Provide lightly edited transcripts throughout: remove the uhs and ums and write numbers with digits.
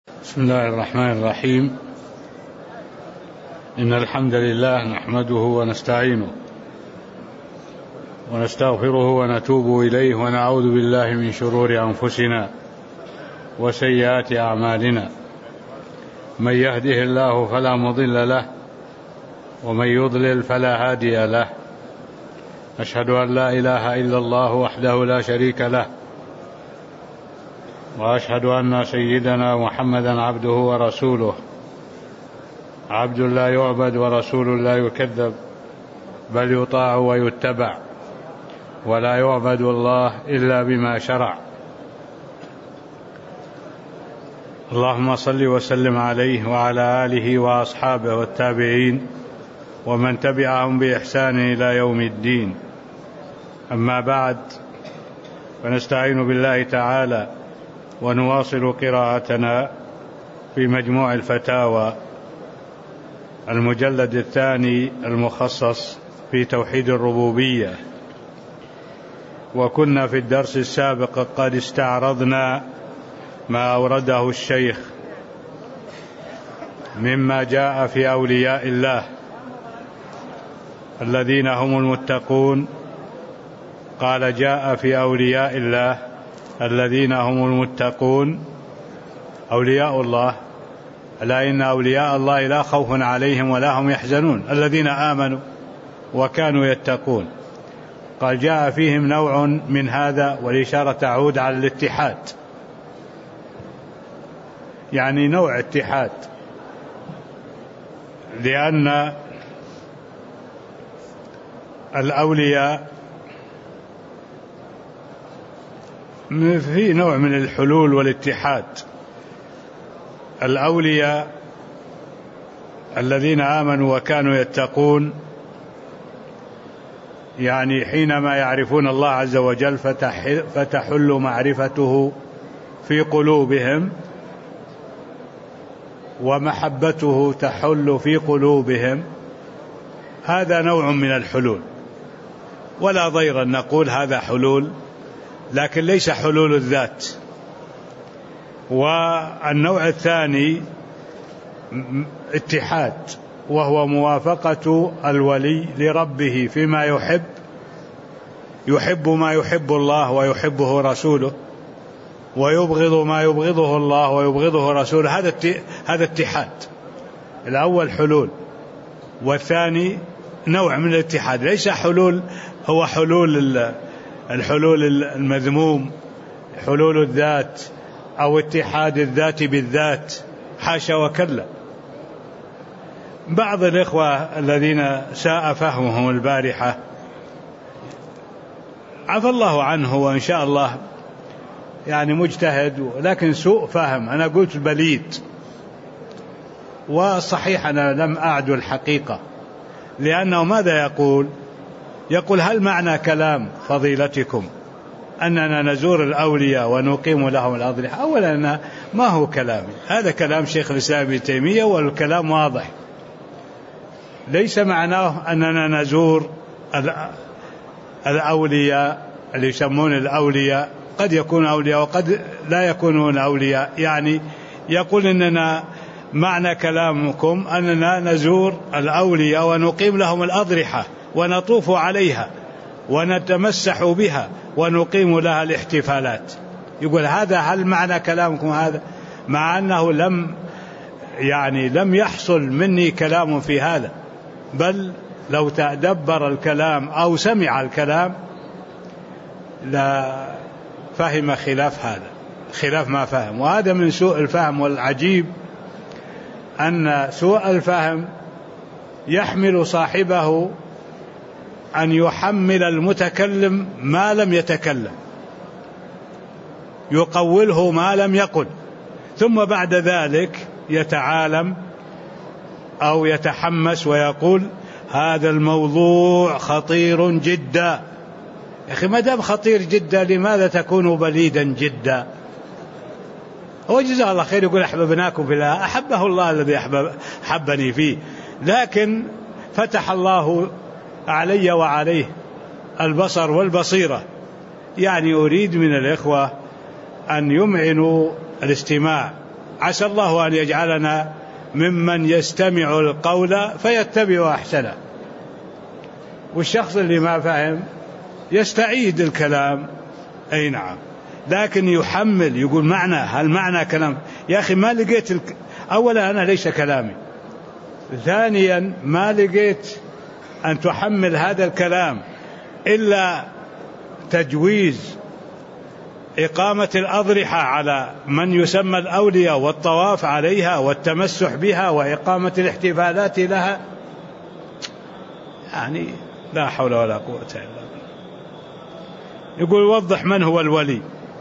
بسم الله الرحمن الرحيم. إن الحمد لله نحمده ونستعينه ونستغفره ونتوب إليه ونعوذ بالله من شرور أنفسنا وسيئات أعمالنا. من يهده الله فلا مضل له ومن يضلل فلا هادي له. أشهد أن لا إله إلا الله وحده لا شريك له، وأشهد أن سيدنا محمدا عبده ورسوله، عبد لا يعبد ورسول لا يكذب، بل يطاع ويتبع، ولا يعبد الله إلا بما شرع. اللهم صل وسلم عليه وعلى آله وأصحابه والتابعين ومن تبعهم بإحسان إلى يوم الدين. أما بعد، فنستعين بالله تعالى ونواصل قراءتنا في مجموع الفتاوى المجلد الثاني المخصص في توحيد الربوبية. وكنا في الدرس السابق قد استعرضنا ما أورده الشيخ مما جاء في أولياء الله الذين هم المتقون. قال: جاء في أولياء الله الذين هم المتقون أولياء الله، ألا إن أولياء الله لا خوف عليهم ولا هم يحزنون الذين آمنوا وكانوا يتقون. قال: جاء فيهم نوع من هذا، والإشارة تعود على الاتحاد، يعني نوع اتحاد، لأن الأولياء في نوع من الحلول والاتحاد. الأولياء الذين آمنوا وكانوا يتقون، يعني حينما يعرفون الله عز وجل فتحل معرفته في قلوبهم ومحبته تحل في قلوبهم. هذا نوع من الحلول، ولا ضير أن نقول هذا حلول، لكن ليس حلول الذات. والنوع الثاني اتحاد، وهو موافقة الولي لربه فيما يحب ما يحب الله ويحبه رسوله، ويبغض ما يبغضه الله ويبغضه رسوله. هذا اتحاد. الأول حلول، والثاني نوع من الاتحاد. ليس حلول هو الحلول المذموم، حلول الذات أو اتحاد الذات بالذات، حاشا وكلا. بعض الإخوة الذين ساء فهمهم البارحة عفى الله عنه وإن شاء الله يعني مجتهد، لكن سوء فهم. أنا قلت بليد، وصحيح أنا لم أعدل الحقيقة، لأنه ماذا يقول هل معنى كلام فضيلتكم أننا نزور الأولياء ونقيم لهم الأضرحة؟ أولا ما هو كلامي، هذا كلام شيخ الإسلام ابن تيمية، والكلام واضح. ليس معناه أننا نزور الأولياء اللي يسمون الأولياء، قد يكون أولياء وقد لا يكونون أولياء. يعني يقول إننا معنى كلامكم أننا نزور الأولياء ونقيم لهم الأضرحة ونطوف عليها ونتمسح بها ونقيم لها الاحتفالات. يقول هل معنى كلامكم هذا؟ مع أنه لم يحصل مني كلام في هذا، بل لو تدبر الكلام أو سمع الكلام لا فهم خلاف ما فهم. وهذا من سوء الفهم. والعجيب أن سوء الفهم يحمل صاحبه أن يحمل المتكلم ما لم يتكلم، يقوله ما لم يقل، ثم بعد ذلك يتعالم أو يتحمس ويقول هذا الموضوع خطير جدا. يا أخي ما دام خطير جدا لماذا تكون بليدا جدا؟ هو جزاه الله خير يقول أحببناكم في الله، أحبه الله الذي أحبني فيه، لكن فتح الله علي وعليه البصر والبصيرة. يعني أريد من الإخوة أن يمعنوا الاستماع عسى الله أن يجعلنا ممن يستمع القول فيتبع أحسنه. والشخص اللي ما فهم يستعيد الكلام، أي نعم، لكن يحمل يقول معنى، هل معنى كلام يا أخي ما لقيت أولا أنا ليس كلامي، ثانيا ما لقيت أن تحمل هذا الكلام إلا تجويز إقامة الأضرحة على من يسمى الأولياء والطواف عليها والتمسح بها وإقامة الاحتفالات لها، يعني لا حول ولا قوة إلا بالله. يقول وضح من هو الولي.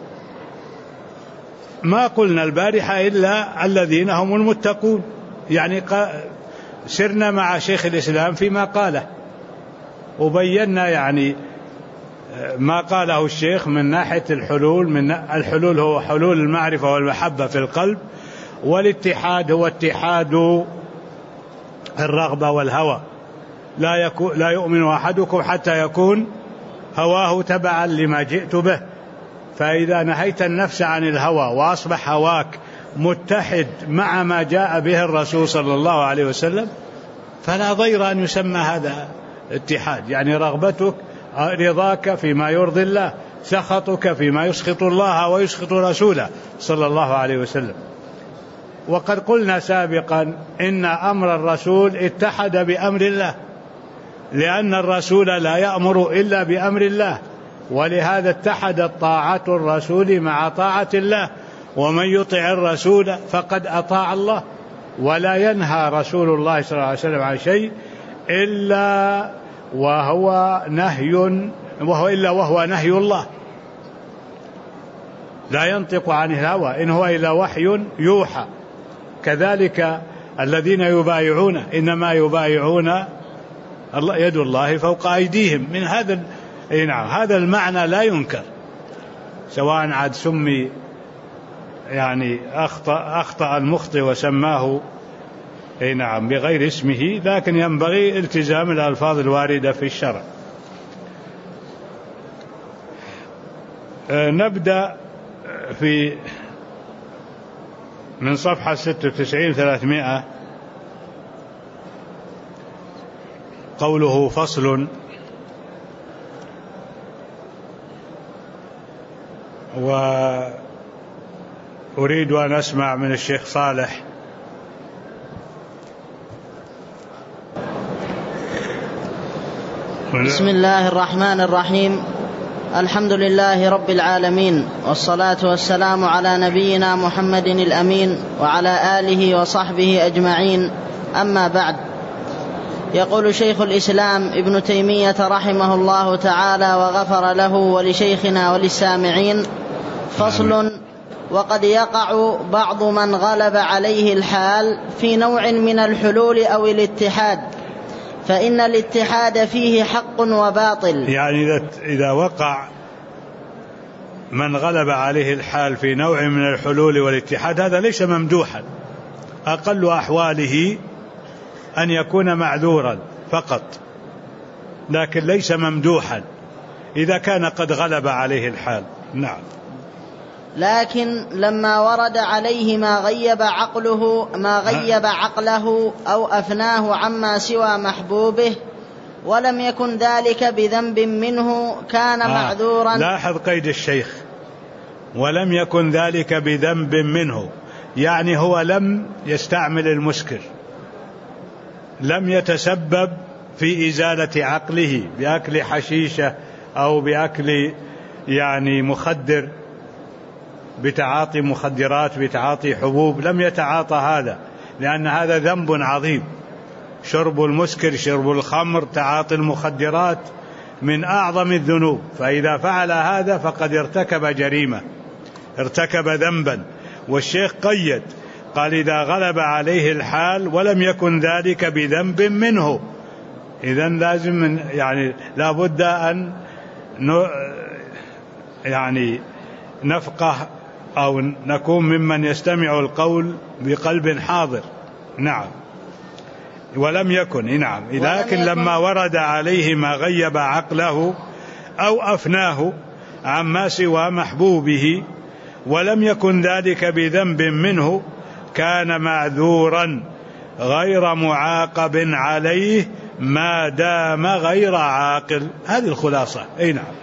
ما قلنا البارحة إلا الذين هم المتقون، يعني سرنا مع شيخ الإسلام فيما قاله وبينا يعني ما قاله الشيخ من ناحية الحلول. من الحلول هو حلول المعرفة والمحبة في القلب، والاتحاد هو اتحاد الرغبة والهوى. لا يؤمن أحدكم حتى يكون هواه تبعا لما جئت به. فإذا نهيت النفس عن الهوى وأصبح هواك متحد مع ما جاء به الرسول صلى الله عليه وسلم فلا ضير أن يسمى هذا اتحاد، يعني رغبتك رضاك فيما يرضي الله، سخطك فيما يسخط الله ويسخط رسوله صلى الله عليه وسلم. وقد قلنا سابقا إن أمر الرسول اتحد بأمر الله، لأن الرسول لا يأمر إلا بأمر الله، ولهذا اتحدت طاعة الرسول مع طاعة الله، ومن يطع الرسول فقد أطاع الله. ولا ينهى رسول الله صلى الله عليه وسلم عن شيء إلا وهو نهي الله، لا ينطق عن الهوى إن هو إلا وحي يوحى. كذلك الذين يبايعون إنما يبايعون يد الله فوق أيديهم. من هذا هذا المعنى لا ينكر، سواء عاد سمي يعني أخطأ المخطئ وسماه بغير اسمه، لكن ينبغي التزام الألفاظ الواردة في الشرع. نبدأ من صفحة 96-300 قوله فصل. وأريد أن أسمع من الشيخ صالح. بسم الله الرحمن الرحيم. الحمد لله رب العالمين، والصلاة والسلام على نبينا محمد الأمين وعلى آله وصحبه أجمعين. أما بعد، يقول شيخ الإسلام ابن تيمية رحمه الله تعالى وغفر له ولشيخنا وللسامعين: فصل. وقد يقع بعض من غلب عليه الحال في نوع من الحلول أو الاتحاد، فإن الاتحاد فيه حق وباطل. يعني إذا وقع من غلب عليه الحال في نوع من الحلول والاتحاد هذا ليس ممدوحا، أقل أحواله أن يكون معذورا فقط، لكن ليس ممدوحا إذا كان قد غلب عليه الحال. نعم. لكن لما ورد عليه ما غيب عقله أو أفناه عما سوى محبوبه ولم يكن ذلك بذنب منه كان معذورا. لاحظ قيد الشيخ: ولم يكن ذلك بذنب منه، يعني هو لم يستعمل المسكر، لم يتسبب في إزالة عقله بأكل حشيشة أو بأكل مخدر، بتعاطي مخدرات، بتعاطي حبوب، لم يتعاطى هذا، لأن هذا ذنب عظيم. شرب المسكر، شرب الخمر، تعاطي المخدرات من أعظم الذنوب، فإذا فعل هذا فقد ارتكب جريمة، ارتكب ذنبا. والشيخ قيد، قال: إذا غلب عليه الحال ولم يكن ذلك بذنب منه. إذن لازم لا بد أن نفقه أو نكون ممن يستمع القول بقلب حاضر. نعم. ولم يكن لكن لما ورد عليه ما غيب عقله أو أفناه عما سوى محبوبه ولم يكن ذلك بذنب منه كان معذورا غير معاقب عليه ما دام غير عاقل. هذه الخلاصة. أي نعم.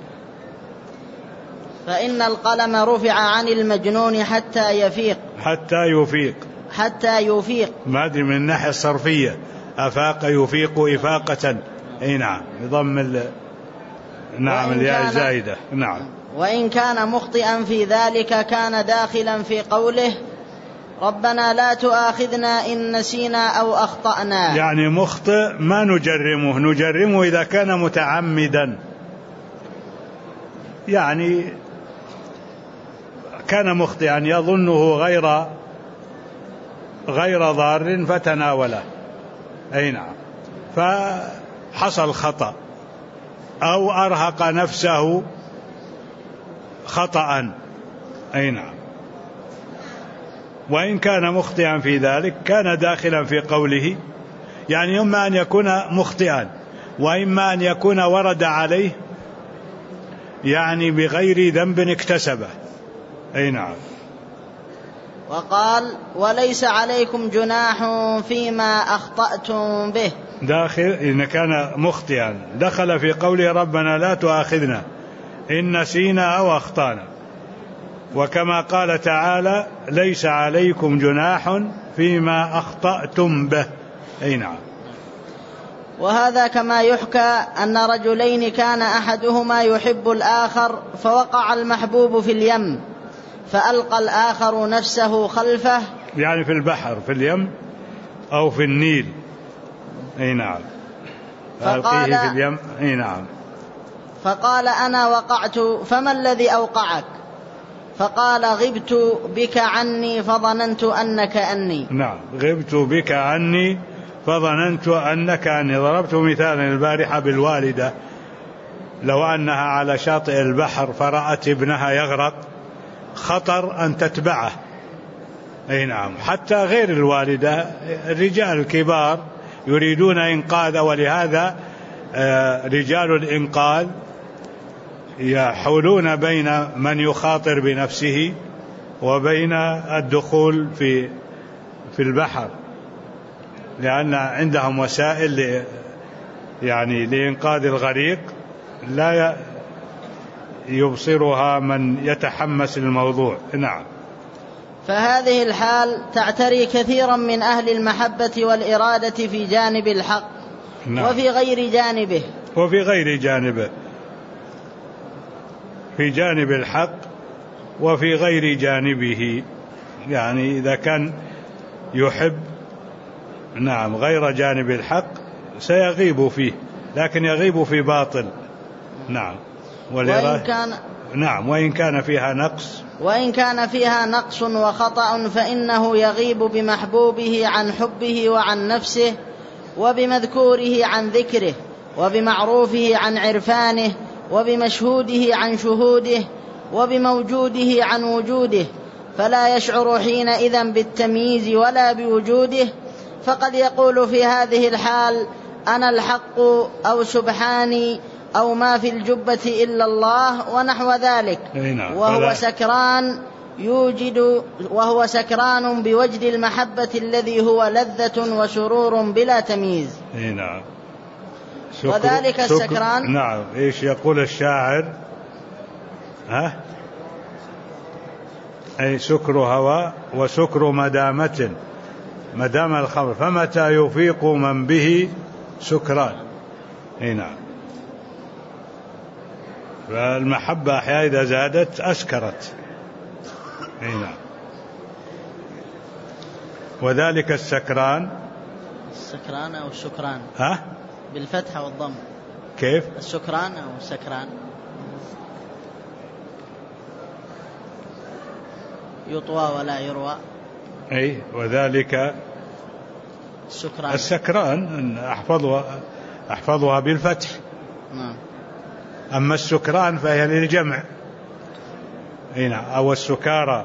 فإن القلم رفع عن المجنون حتى يفيق. حتى يفيق ما أدري من الناحية الصرفية، أفاق يفيق إفاقة. أي نعم، بضم نعم الياء زائدة. نعم. وإن كان مخطئا في ذلك كان داخلا في قوله ربنا لا تؤاخذنا إن نسينا أو أخطأنا. يعني مخطئ ما نجرمه إذا كان متعمدا، يعني كان مخطئا يظنه غير ضار فتناوله. أي نعم، فحصل خطأ أو أرهق نفسه خطأ. أي نعم. وإن كان مخطئا في ذلك كان داخلا في قوله، يعني إما أن يكون مخطئا وإما أن يكون ورد عليه يعني بغير ذنب اكتسبه. أي نعم. وقال وليس عليكم جناح فيما أخطأتم به. داخل إن كان مخطئا دخل في قوله ربنا لا تؤاخذنا إن نسينا أو أخطأنا، وكما قال تعالى ليس عليكم جناح فيما أخطأتم به. أي نعم. وهذا كما يحكى أن رجلين كان أحدهما يحب الآخر فوقع المحبوب في اليم فألقى الآخر نفسه خلفه، يعني في البحر، في اليم أو في النيل. أي نعم. فألقيه في اليم. أي نعم. فقال أنا وقعت فما الذي أوقعك؟ فقال غبت بك عني فظننت أنك أني. نعم، غبت بك عني فظننت أنك أني. ضربت مثالا البارحة بالوالدة، لو أنها على شاطئ البحر فرأت ابنها يغرق خطر أن تتبعه. أي نعم. حتى غير الوالدة، الرجال الكبار يريدون إنقاذ، ولهذا رجال الإنقاذ يحولون بين من يخاطر بنفسه وبين الدخول في البحر، لأن عندهم وسائل يعني لإنقاذ الغريق لا يبصرها من يتحمس الموضوع. نعم. فهذه الحال تعتري كثيرا من أهل المحبة والإرادة في جانب الحق. نعم. وفي غير جانبه، في جانب الحق وفي غير جانبه، يعني إذا كان يحب نعم غير جانب الحق سيغيب فيه، لكن يغيب في باطل. نعم. وإن كان فيها نقص وخطأ فإنه يغيب بمحبوبه عن حبه وعن نفسه، وبمذكوره عن ذكره، وبمعروفه عن عرفانه، وبمشهوده عن شهوده، وبموجوده عن وجوده، فلا يشعر حينئذ بالتمييز ولا بوجوده. فقد يقول في هذه الحال أنا الحق أو سبحاني أو ما في الجبة إلا الله ونحو ذلك، وهو سكران بوجد المحبة الذي هو لذة وسرور بلا تمييز. نعم. وذلك السكران. نعم. إيش يقول الشاعر؟ أي سكر هوى وسكر مدامة، مدام الخمر، فمتى يفيق من به سكران. نعم. فالمحبة أحيانا إذا زادت أسكرت. نعم. وذلك السكران أو السكران بالفتح والضم. كيف؟ السكران أو السكران يطوى ولا يروى. أي وذلك السكران أحفظها بالفتح. أما السكران فهي للجمع. أو السكارى،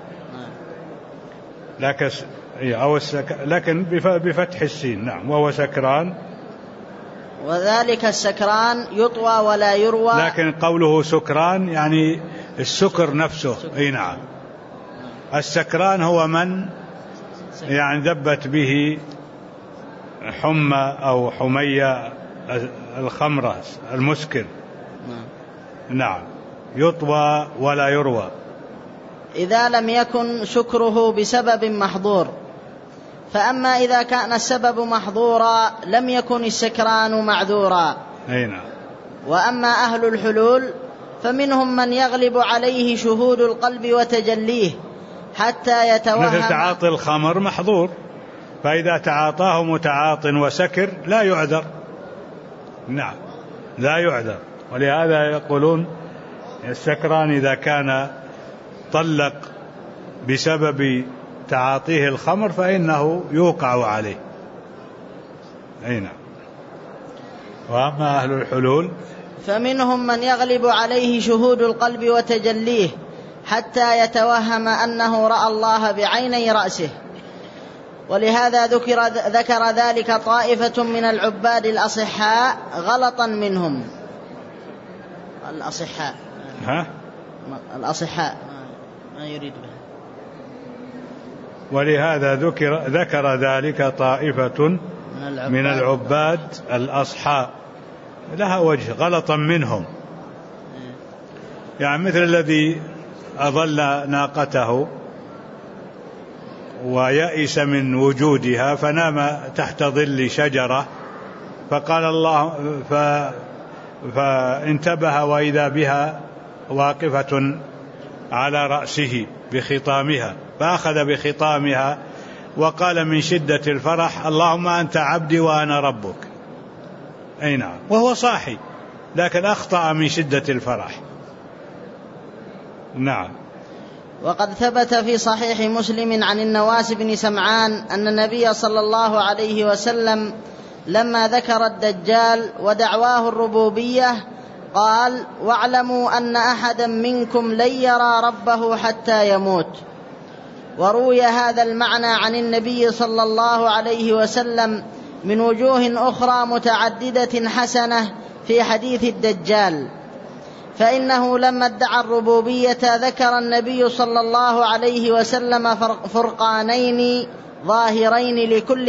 لكن بفتح السين. نعم. وهو سكران. وذلك السكران يطوى ولا يروى، لكن قوله سكران يعني السكر نفسه. نعم. السكران هو من يعني دبت به حمى أو حمية الخمرة المسكر. نعم. يطوى ولا يروى إذا لم يكن سكره بسبب محظور. فأما إذا كان السبب محظورا لم يكن السكران معذورا. نعم. وأما أهل الحلول فمنهم من يغلب عليه شهود القلب وتجليه حتى يتوهم. مثل تعاطي الخمر محظور، فإذا تعاطاه متعاط وسكر لا يعذر. نعم لا يعذر. ولهذا يقولون السكران إذا كان طلق بسبب تعاطيه الخمر فإنه يوقع عليه. نعم. وأما أهل الحلول فمنهم من يغلب عليه شهود القلب وتجليه حتى يتوهم أنه رأى الله بعيني رأسه. ولهذا ذكر ذلك طائفة من العباد الأصحاء غلطا منهم. الأصحاء ما يريد به. ولهذا ذكر ذلك طائفة من العباد الأصحاء لها وجه غلطا منهم. يعني مثل الذي أضل ناقته ويأس من وجودها فنام تحت ظل شجرة فقال الله فانتبه وإذا بها واقفة على رأسه بخطامها، فأخذ بخطامها وقال من شدة الفرح اللهم أنت عبدي وأنا ربك. أي نعم. وهو صاحي لكن أخطأ من شدة الفرح. نعم. وقد ثبت في صحيح مسلم عن النواس بن سمعان أن النبي صلى الله عليه وسلم لما ذكر الدجال ودعواه الربوبية قال واعلموا أن أحدا منكم لن يرى ربه حتى يموت. وروي هذا المعنى عن النبي صلى الله عليه وسلم من وجوه أخرى متعددة حسنة في حديث الدجال. فإنه لما ادعى الربوبية ذكر النبي صلى الله عليه وسلم فرقانين ظاهرين لكل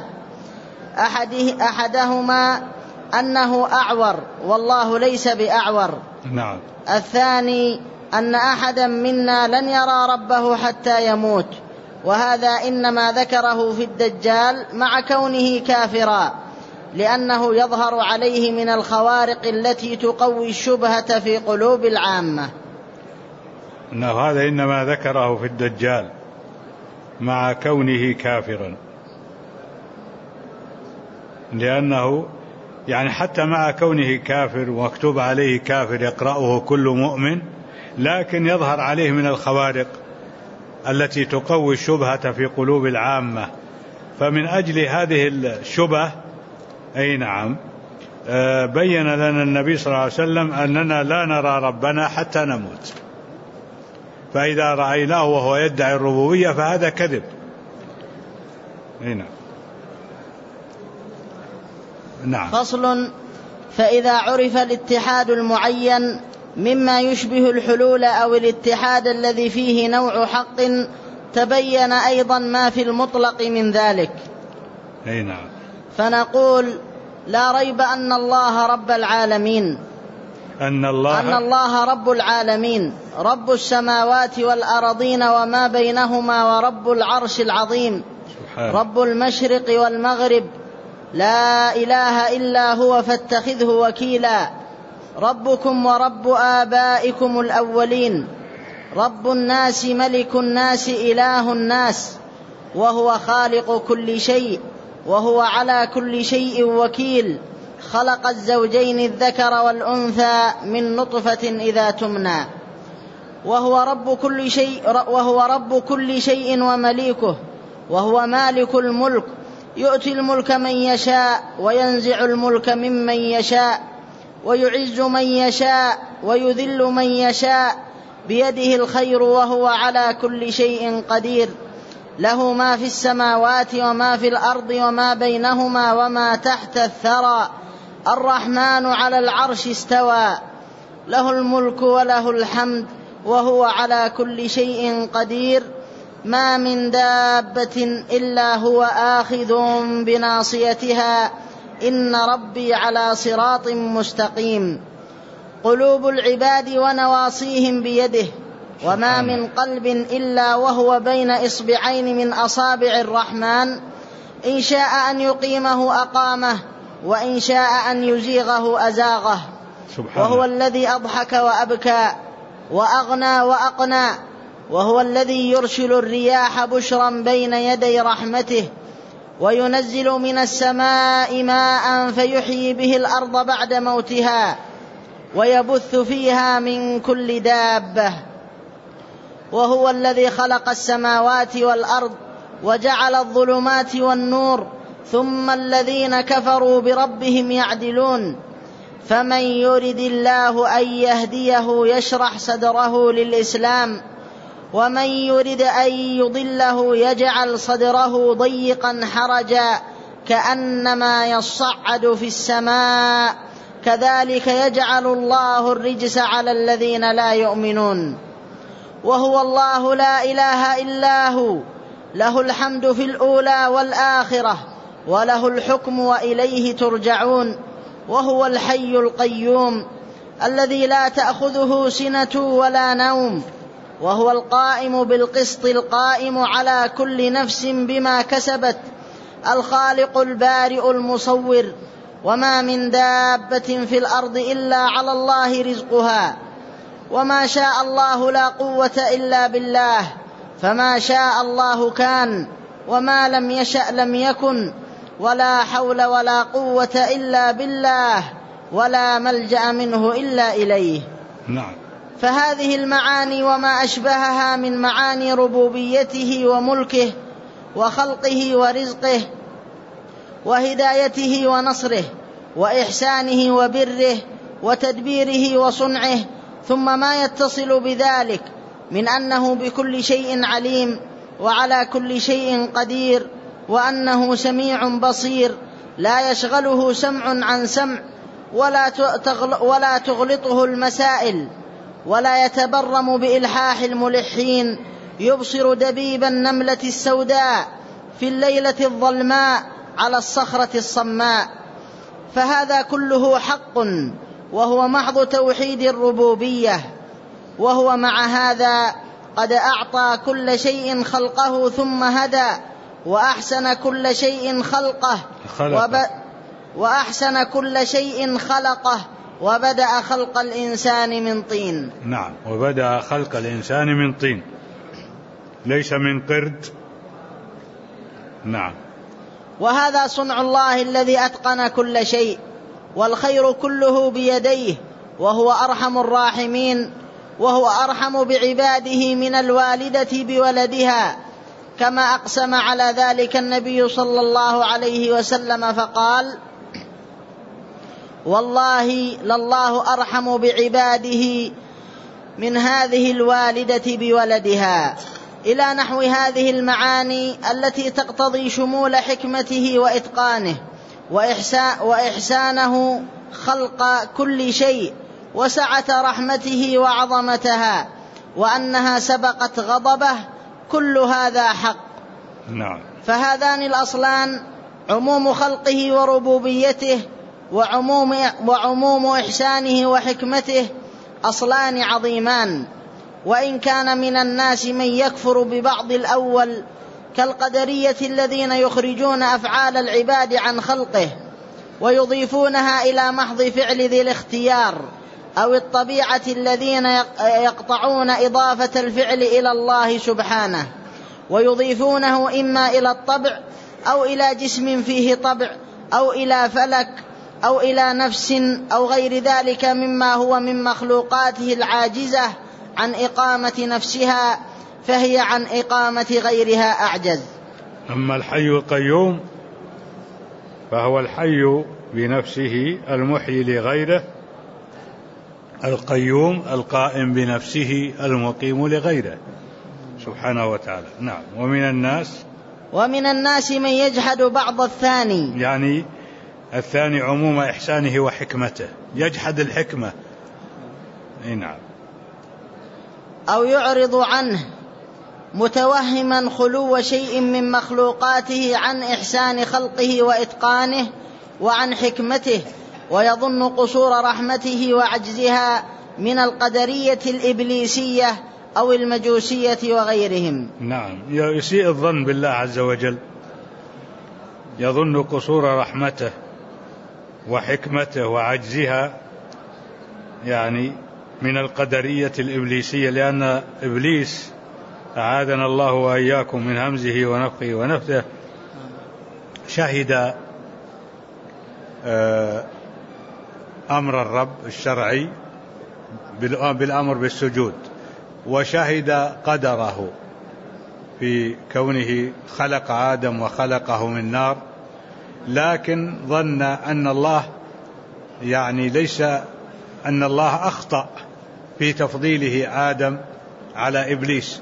أحدهما أنه أعور والله ليس بأعور. نعم. الثاني أن أحدا منا لن يرى ربه حتى يموت. وهذا إنما ذكره في الدجال مع كونه كافرا لأنه يظهر عليه من الخوارق التي تقوي الشبهة في قلوب العامة. هذا إنما ذكره في الدجال مع كونه كافرا، لأنه يعني حتى مع كونه كافر ومكتوب عليه كافر يقرأه كل مؤمن، لكن يظهر عليه من الخوارق التي تقوي الشبهة في قلوب العامة. فمن أجل هذه الشبهة أي نعم بين لنا النبي صلى الله عليه وسلم أننا لا نرى ربنا حتى نموت، فإذا رأيناه وهو يدعي الربوبية فهذا كذب. نعم. فصل. فإذا عرف الاتحاد المعين مما يشبه الحلول أو الاتحاد الذي فيه نوع حق تبين أيضا ما في المطلق من ذلك. نعم. فنقول لا ريب أن الله رب العالمين، أن الله رب العالمين، رب السماوات والأرضين وما بينهما، ورب العرش العظيم، رب المشرق والمغرب، لا إله إلا هو فاتخذه وكيلا، ربكم ورب آبائكم الأولين، رب الناس ملك الناس إله الناس، وهو خالق كل شيء وهو على كل شيء وكيل، خلق الزوجين الذكر والأنثى من نطفة إذا تمنى، وهو رب كل شيء ومليكه، وهو مالك الملك، يؤتي الملك من يشاء وينزع الملك ممن يشاء، ويعز من يشاء ويذل من يشاء، بيده الخير وهو على كل شيء قدير، له ما في السماوات وما في الأرض وما بينهما وما تحت الثرى، الرحمن على العرش استوى، له الملك وله الحمد وهو على كل شيء قدير، ما من دابة إلا هو آخذ بناصيتها إن ربي على صراط مستقيم. قلوب العباد ونواصيهم بيده، وما من قلب إلا وهو بين إصبعين من أصابع الرحمن، إن شاء أن يقيمه أقامه، وإن شاء أن يزيغه أزاغه. وهو الذي أضحك وأبكى وأغنى وأقنى، وهو الذي يرسل الرياح بشرا بين يدي رحمته، وينزل من السماء ماء فيحيي به الأرض بعد موتها، ويبث فيها من كل دابة. وهو الذي خلق السماوات والأرض وجعل الظلمات والنور، ثم الذين كفروا بربهم يعدلون. فمن يرد الله أن يهديه يشرح صدره للإسلام، ومن يرد أن يضله يجعل صدره ضيقا حرجا كأنما يصعد في السماء، كذلك يجعل الله الرجس على الذين لا يؤمنون. وهو الله لا إله إلا هو، له الحمد في الأولى والآخرة، وله الحكم وإليه ترجعون. وهو الحي القيوم الذي لا تأخذه سنة ولا نوم، وهو القائم بالقسط القائم على كل نفس بما كسبت، الخالق البارئ المصور. وما من دابة في الأرض إلا على الله رزقها، وما شاء الله لا قوة إلا بالله، فما شاء الله كان، وما لم يشأ لم يكن، ولا حول ولا قوة إلا بالله، ولا ملجأ منه إلا إليه. نعم. فهذه المعاني وما أشبهها من معاني ربوبيته وملكه وخلقه ورزقه وهدايته ونصره وإحسانه وبره وتدبيره وصنعه، ثم ما يتصل بذلك من أنه بكل شيء عليم، وعلى كل شيء قدير، وأنه سميع بصير، لا يشغله سمع عن سمع، ولا تغلطه المسائل، ولا يتبرم بإلحاح الملحين، يبصر دبيب النملة السوداء في الليلة الظلماء على الصخرة الصماء. فهذا كله حق، وهو محض توحيد الربوبية. وهو مع هذا قد أعطى كل شيء خلقه ثم هدى، وأحسن كل شيء خلقه وبدأ خلق الإنسان من طين. نعم، وبدأ خلق الإنسان من طين، ليس من قرد. نعم. وهذا صنع الله الذي أتقن كل شيء، والخير كله بيديه، وهو أرحم الراحمين، وهو أرحم بعباده من الوالدة بولدها، كما أقسم على ذلك النبي صلى الله عليه وسلم فقال: والله لله أرحم بعباده من هذه الوالدة بولدها، إلى نحو هذه المعاني التي تقتضي شمول حكمته وإتقانه وإحسانه خلق كل شيء، وسعة رحمته وعظمتها، وأنها سبقت غضبه. كل هذا حق. نعم. فهذان الأصلان عموم خلقه وربوبيته وعموم إحسانه وحكمته أصلان عظيمان. وإن كان من الناس من يكفر ببعض الأول كالقدرية الذين يخرجون أفعال العباد عن خلقه ويضيفونها إلى محض فعل ذي الاختيار، أو الطبيعة الذين يقطعون إضافة الفعل إلى الله سبحانه ويضيفونه إما إلى الطبع أو إلى جسم فيه طبع أو إلى فلك أو إلى نفس أو غير ذلك مما هو من مخلوقاته العاجزة عن إقامة نفسها، فهي عن إقامة غيرها أعجز. أما الحي القيوم فهو الحي بنفسه المحيي لغيره، القيوم القائم بنفسه المقيم لغيره سبحانه وتعالى. نعم. ومن الناس من يجحد بعض الثاني، يعني الثاني عموم إحسانه وحكمته، يجحد الحكمة. نعم. أو يعرض عنه متوهما خلو شيء من مخلوقاته عن إحسان خلقه وإتقانه وعن حكمته، ويظن قصور رحمته وعجزها من القدرية الإبليسية أو المجوسية وغيرهم. نعم، يسيء الظن بالله عز وجل، يظن قصور رحمته وحكمته وعجزها، يعني من القدرية الإبليسية، لأن إبليس أعاذنا الله وإياكم من همزه ونفخه ونفثه شهد أمر الرب الشرعي بالأمر بالسجود، وشهد قدره في كونه خلق آدم وخلقه من نار، لكن ظن أن الله يعني ليس أن الله أخطأ في تفضيله آدم على إبليس،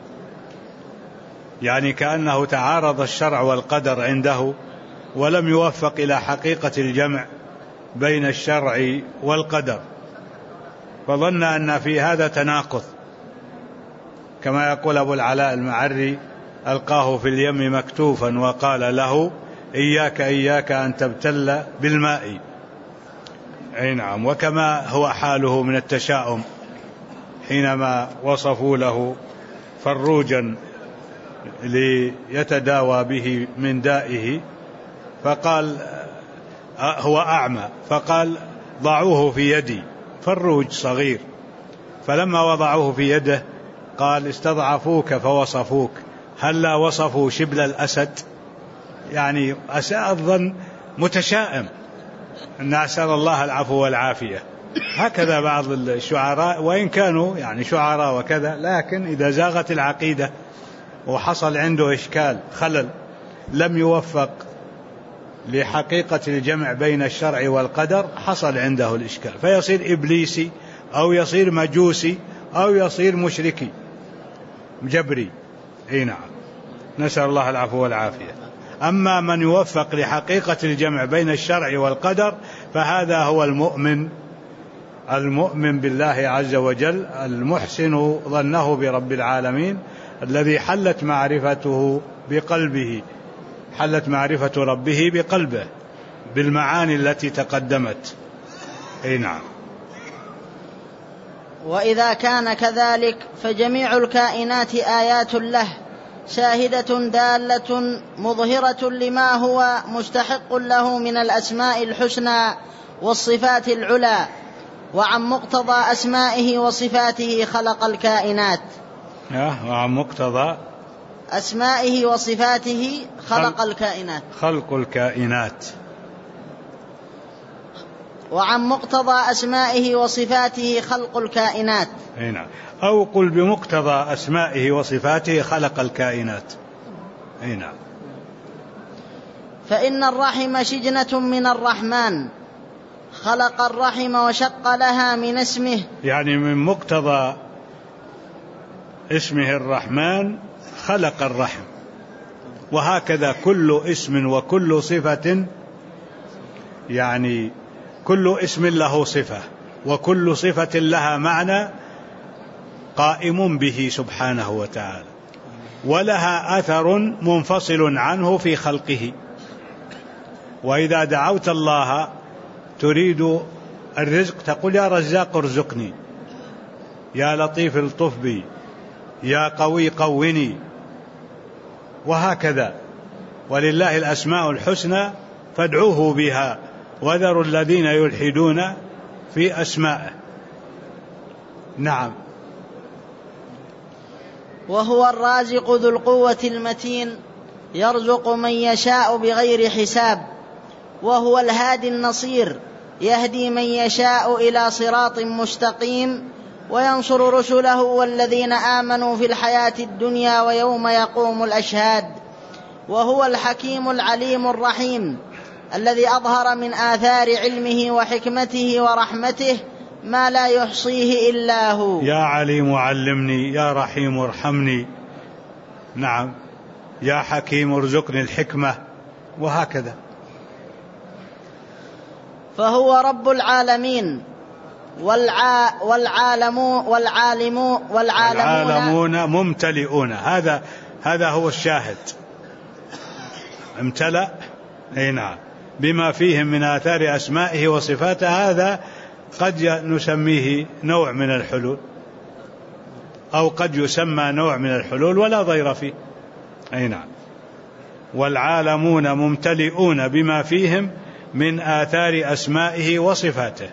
يعني كأنه تعارض الشرع والقدر عنده ولم يوفق إلى حقيقة الجمع بين الشرع والقدر، فظن أن في هذا تناقض، كما يقول أبو العلاء المعري: ألقاه في اليم مكتوفا وقال له إياك إياك أن تبتل بالماء. أي نعم. وكما هو حاله من التشاؤم حينما وصفوا له فروجا ليتداوى به من دائه، فقال هو أعمى، فقال ضعوه في يدي، فروج صغير، فلما وضعوه في يده قال استضعفوك فوصفوك، هلا وصفوا شبل الأسد، يعني أساء الظن، متشائم، أن أسأل الله العفو والعافية. هكذا بعض الشعراء، وإن كانوا يعني شعراء وكذا، لكن إذا زاغت العقيدة وحصل عنده إشكال خلل لم يوفق لحقيقة الجمع بين الشرع والقدر، حصل عنده الإشكال، فيصير إبليسي أو يصير مجوسي أو يصير مشركي جبري. أي نعم، نسأل الله العفو والعافية. أما من يوفق لحقيقة الجمع بين الشرع والقدر فهذا هو المؤمن بالله عز وجل، المحسن ظنه برب العالمين، الذي حلت معرفته بقلبه، حلت معرفة ربه بقلبه بالمعاني التي تقدمت. أي نعم. وإذا كان كذلك فجميع الكائنات آيات له شاهدة دالة مظهرة لما هو مستحق له من الأسماء الحسنى والصفات العلى، وعن مقتضى أسمائه وصفاته خلق الكائنات. وعن مقتضى أسمائه وصفاته خلق الكائنات، خلق الكائنات. وعن مقتضى أسمائه وصفاته خلق الكائنات. نعم. أو قل بمقتضى أسمائه وصفاته خلق الكائنات. نعم. فإن الرحم شجنة من الرحمن، خلق الرحم وشق لها من اسمه، يعني من مقتضى اسمه الرحمن خلق الرحم، وهكذا كل اسم وكل صفة، يعني كل اسم له صفة وكل صفة لها معنى قائم به سبحانه وتعالى، ولها أثر منفصل عنه في خلقه. وإذا دعوت الله تريد الرزق تقول يا رزاق ارزقني، يا لطيف الطف بي، يا قوي قوني، وهكذا. ولله الأسماء الحسنى فادعوه بها وذروا الذين يلحدون في أسمائه. نعم. وهو الرازق ذو القوة المتين، يرزق من يشاء بغير حساب، وهو الهادي النصير، يهدي من يشاء إلى صراط مستقيم، وينصر رسله والذين آمنوا في الحياة الدنيا ويوم يقوم الأشهاد. وهو الحكيم العليم الرحيم، الذي أظهر من آثار علمه وحكمته ورحمته ما لا يحصيه إلا هو. يا عليم علمني، يا رحيم ارحمني. نعم. يا حكيم ارزقني الحكمة، وهكذا. فهو رب العالمين، والعالمون ممتلئون. هذا هو الشاهد، امتلأ نعم بما فيهم من آثار أسمائه وصفاته. هذا قد نسميه نوع من الحلول، أو قد يسمى نوع من الحلول ولا ضير فيه. نعم. والعالمون ممتلئون بما فيهم من آثار أسمائه وصفاته،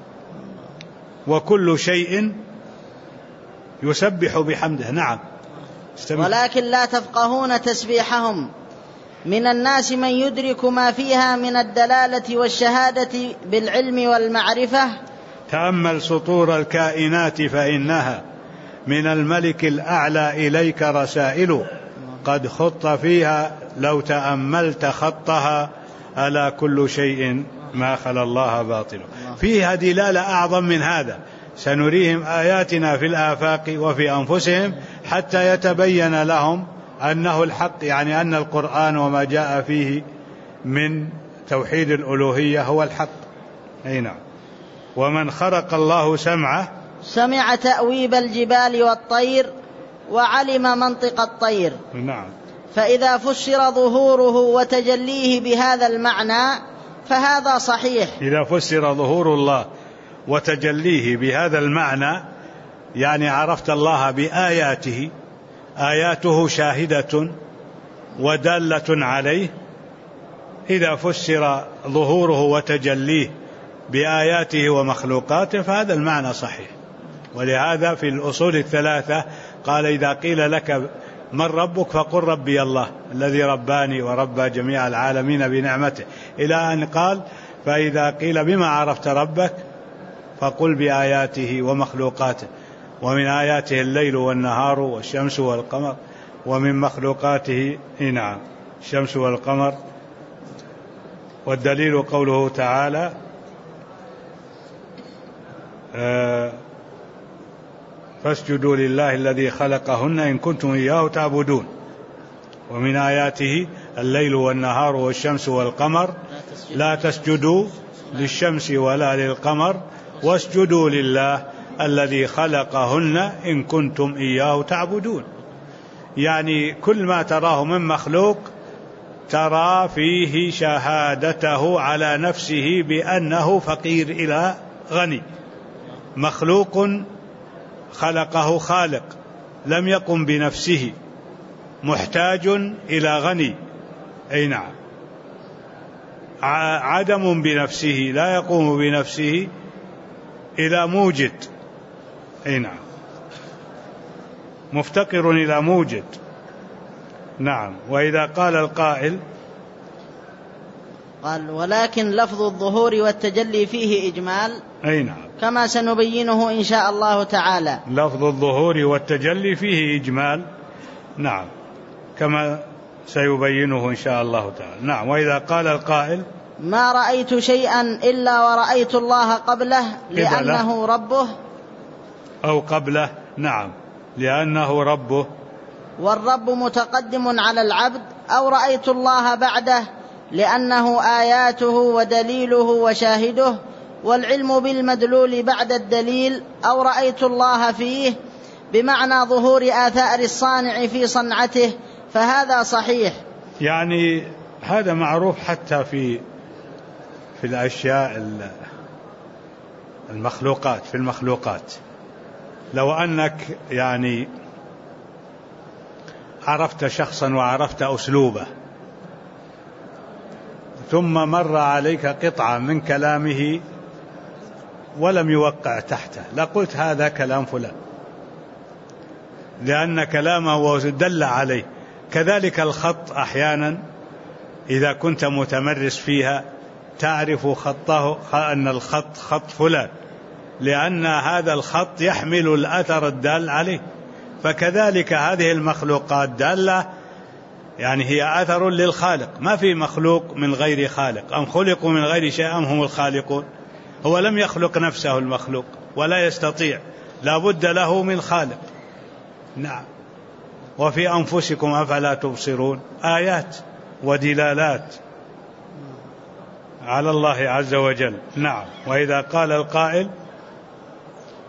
وكل شيء يسبح بحمده. نعم. ولكن لا تفقهون تسبيحهم. من الناس من يدرك ما فيها من الدلالة والشهادة بالعلم والمعرفة. تأمل سطور الكائنات فإنها من الملك الأعلى إليك رسائل، قد خط فيها لو تأملت خطها، ألا كل شيء ما خلا الله باطل. فيها دلالة أعظم من هذا، سنريهم آياتنا في الآفاق وفي أنفسهم حتى يتبين لهم أنه الحق، يعني أن القرآن وما جاء فيه من توحيد الألوهية هو الحق. نعم. ومن خرق الله سمعه سمع تأويب الجبال والطير وعلم منطق الطير. نعم. فإذا فسر ظهوره وتجليه بهذا المعنى فهذا صحيح. إذا فسر ظهور الله وتجليه بهذا المعنى، يعني عرفت الله بآياته، آياته شاهدة ودالة عليه. إذا فسر ظهوره وتجليه بآياته ومخلوقاته فهذا المعنى صحيح. ولهذا في الأصول الثلاثة قال: إذا قيل لك من ربك فقل ربي الله الذي رباني وربى جميع العالمين بنعمته، إلى أن قال: فإذا قيل بما عرفت ربك فقل بآياته ومخلوقاته، ومن آياته الليل والنهار والشمس والقمر، ومن مخلوقاته نعم الشمس والقمر. والدليل قوله تعالى: فاسجدوا لله الذي خلقهن إن كنتم إياه تعبدون. ومن آياته الليل والنهار والشمس والقمر، لا تسجدوا للشمس ولا للقمر واسجدوا لله الذي خلقهن إن كنتم إياه تعبدون. يعني كل ما تراه من مخلوق ترى فيه شهادته على نفسه بأنه فقير إلى غني. مخلوق خلقه خالق، لم يقم بنفسه، محتاج إلى غني. أي نعم. عدم بنفسه، لا يقوم بنفسه، إلى موجد. أي نعم. مفتقر إلى موجد. نعم. وإذا قال القائل قال: ولكن لفظ الظهور والتجلي فيه إجمال. أي نعم. كما سنبينه إن شاء الله تعالى. لفظ الظهور والتجلي فيه إجمال. نعم. كما سيبينه إن شاء الله تعالى. نعم. وإذا قال القائل: ما رأيت شيئا إلا ورأيت الله قبله لأنه ربه، أو قبله. نعم. لأنه ربه، والرب متقدم على العبد. أو رأيت الله بعده لأنه آياته ودليله وشاهده، والعلم بالمدلول بعد الدليل. أو رأيت الله فيه بمعنى ظهور آثار الصانع في صنعته، فهذا صحيح. يعني هذا معروف حتى في الأشياء المخلوقات. في المخلوقات لو أنك يعني عرفت شخصا وعرفت أسلوبه، ثم مر عليك قطعة من كلامه ولم يوقع تحته، لقلت هذا كلام فلان، لأن كلامه دل عليه. كذلك الخط أحيانا إذا كنت متمرس فيها تعرف خطه أن الخط خط فلان، لأن هذا الخط يحمل الأثر الدال عليه. فكذلك هذه المخلوقات دالة، يعني هي أثر للخالق. ما في مخلوق من غير خالق، أم خلقوا من غير شيء أم هم الخالقون. هو لم يخلق نفسه المخلوق ولا يستطيع، لا بد له من خالق. نعم. وفي أنفسكم أفلا تبصرون، آيات ودلالات على الله عز وجل. نعم. وإذا قال القائل: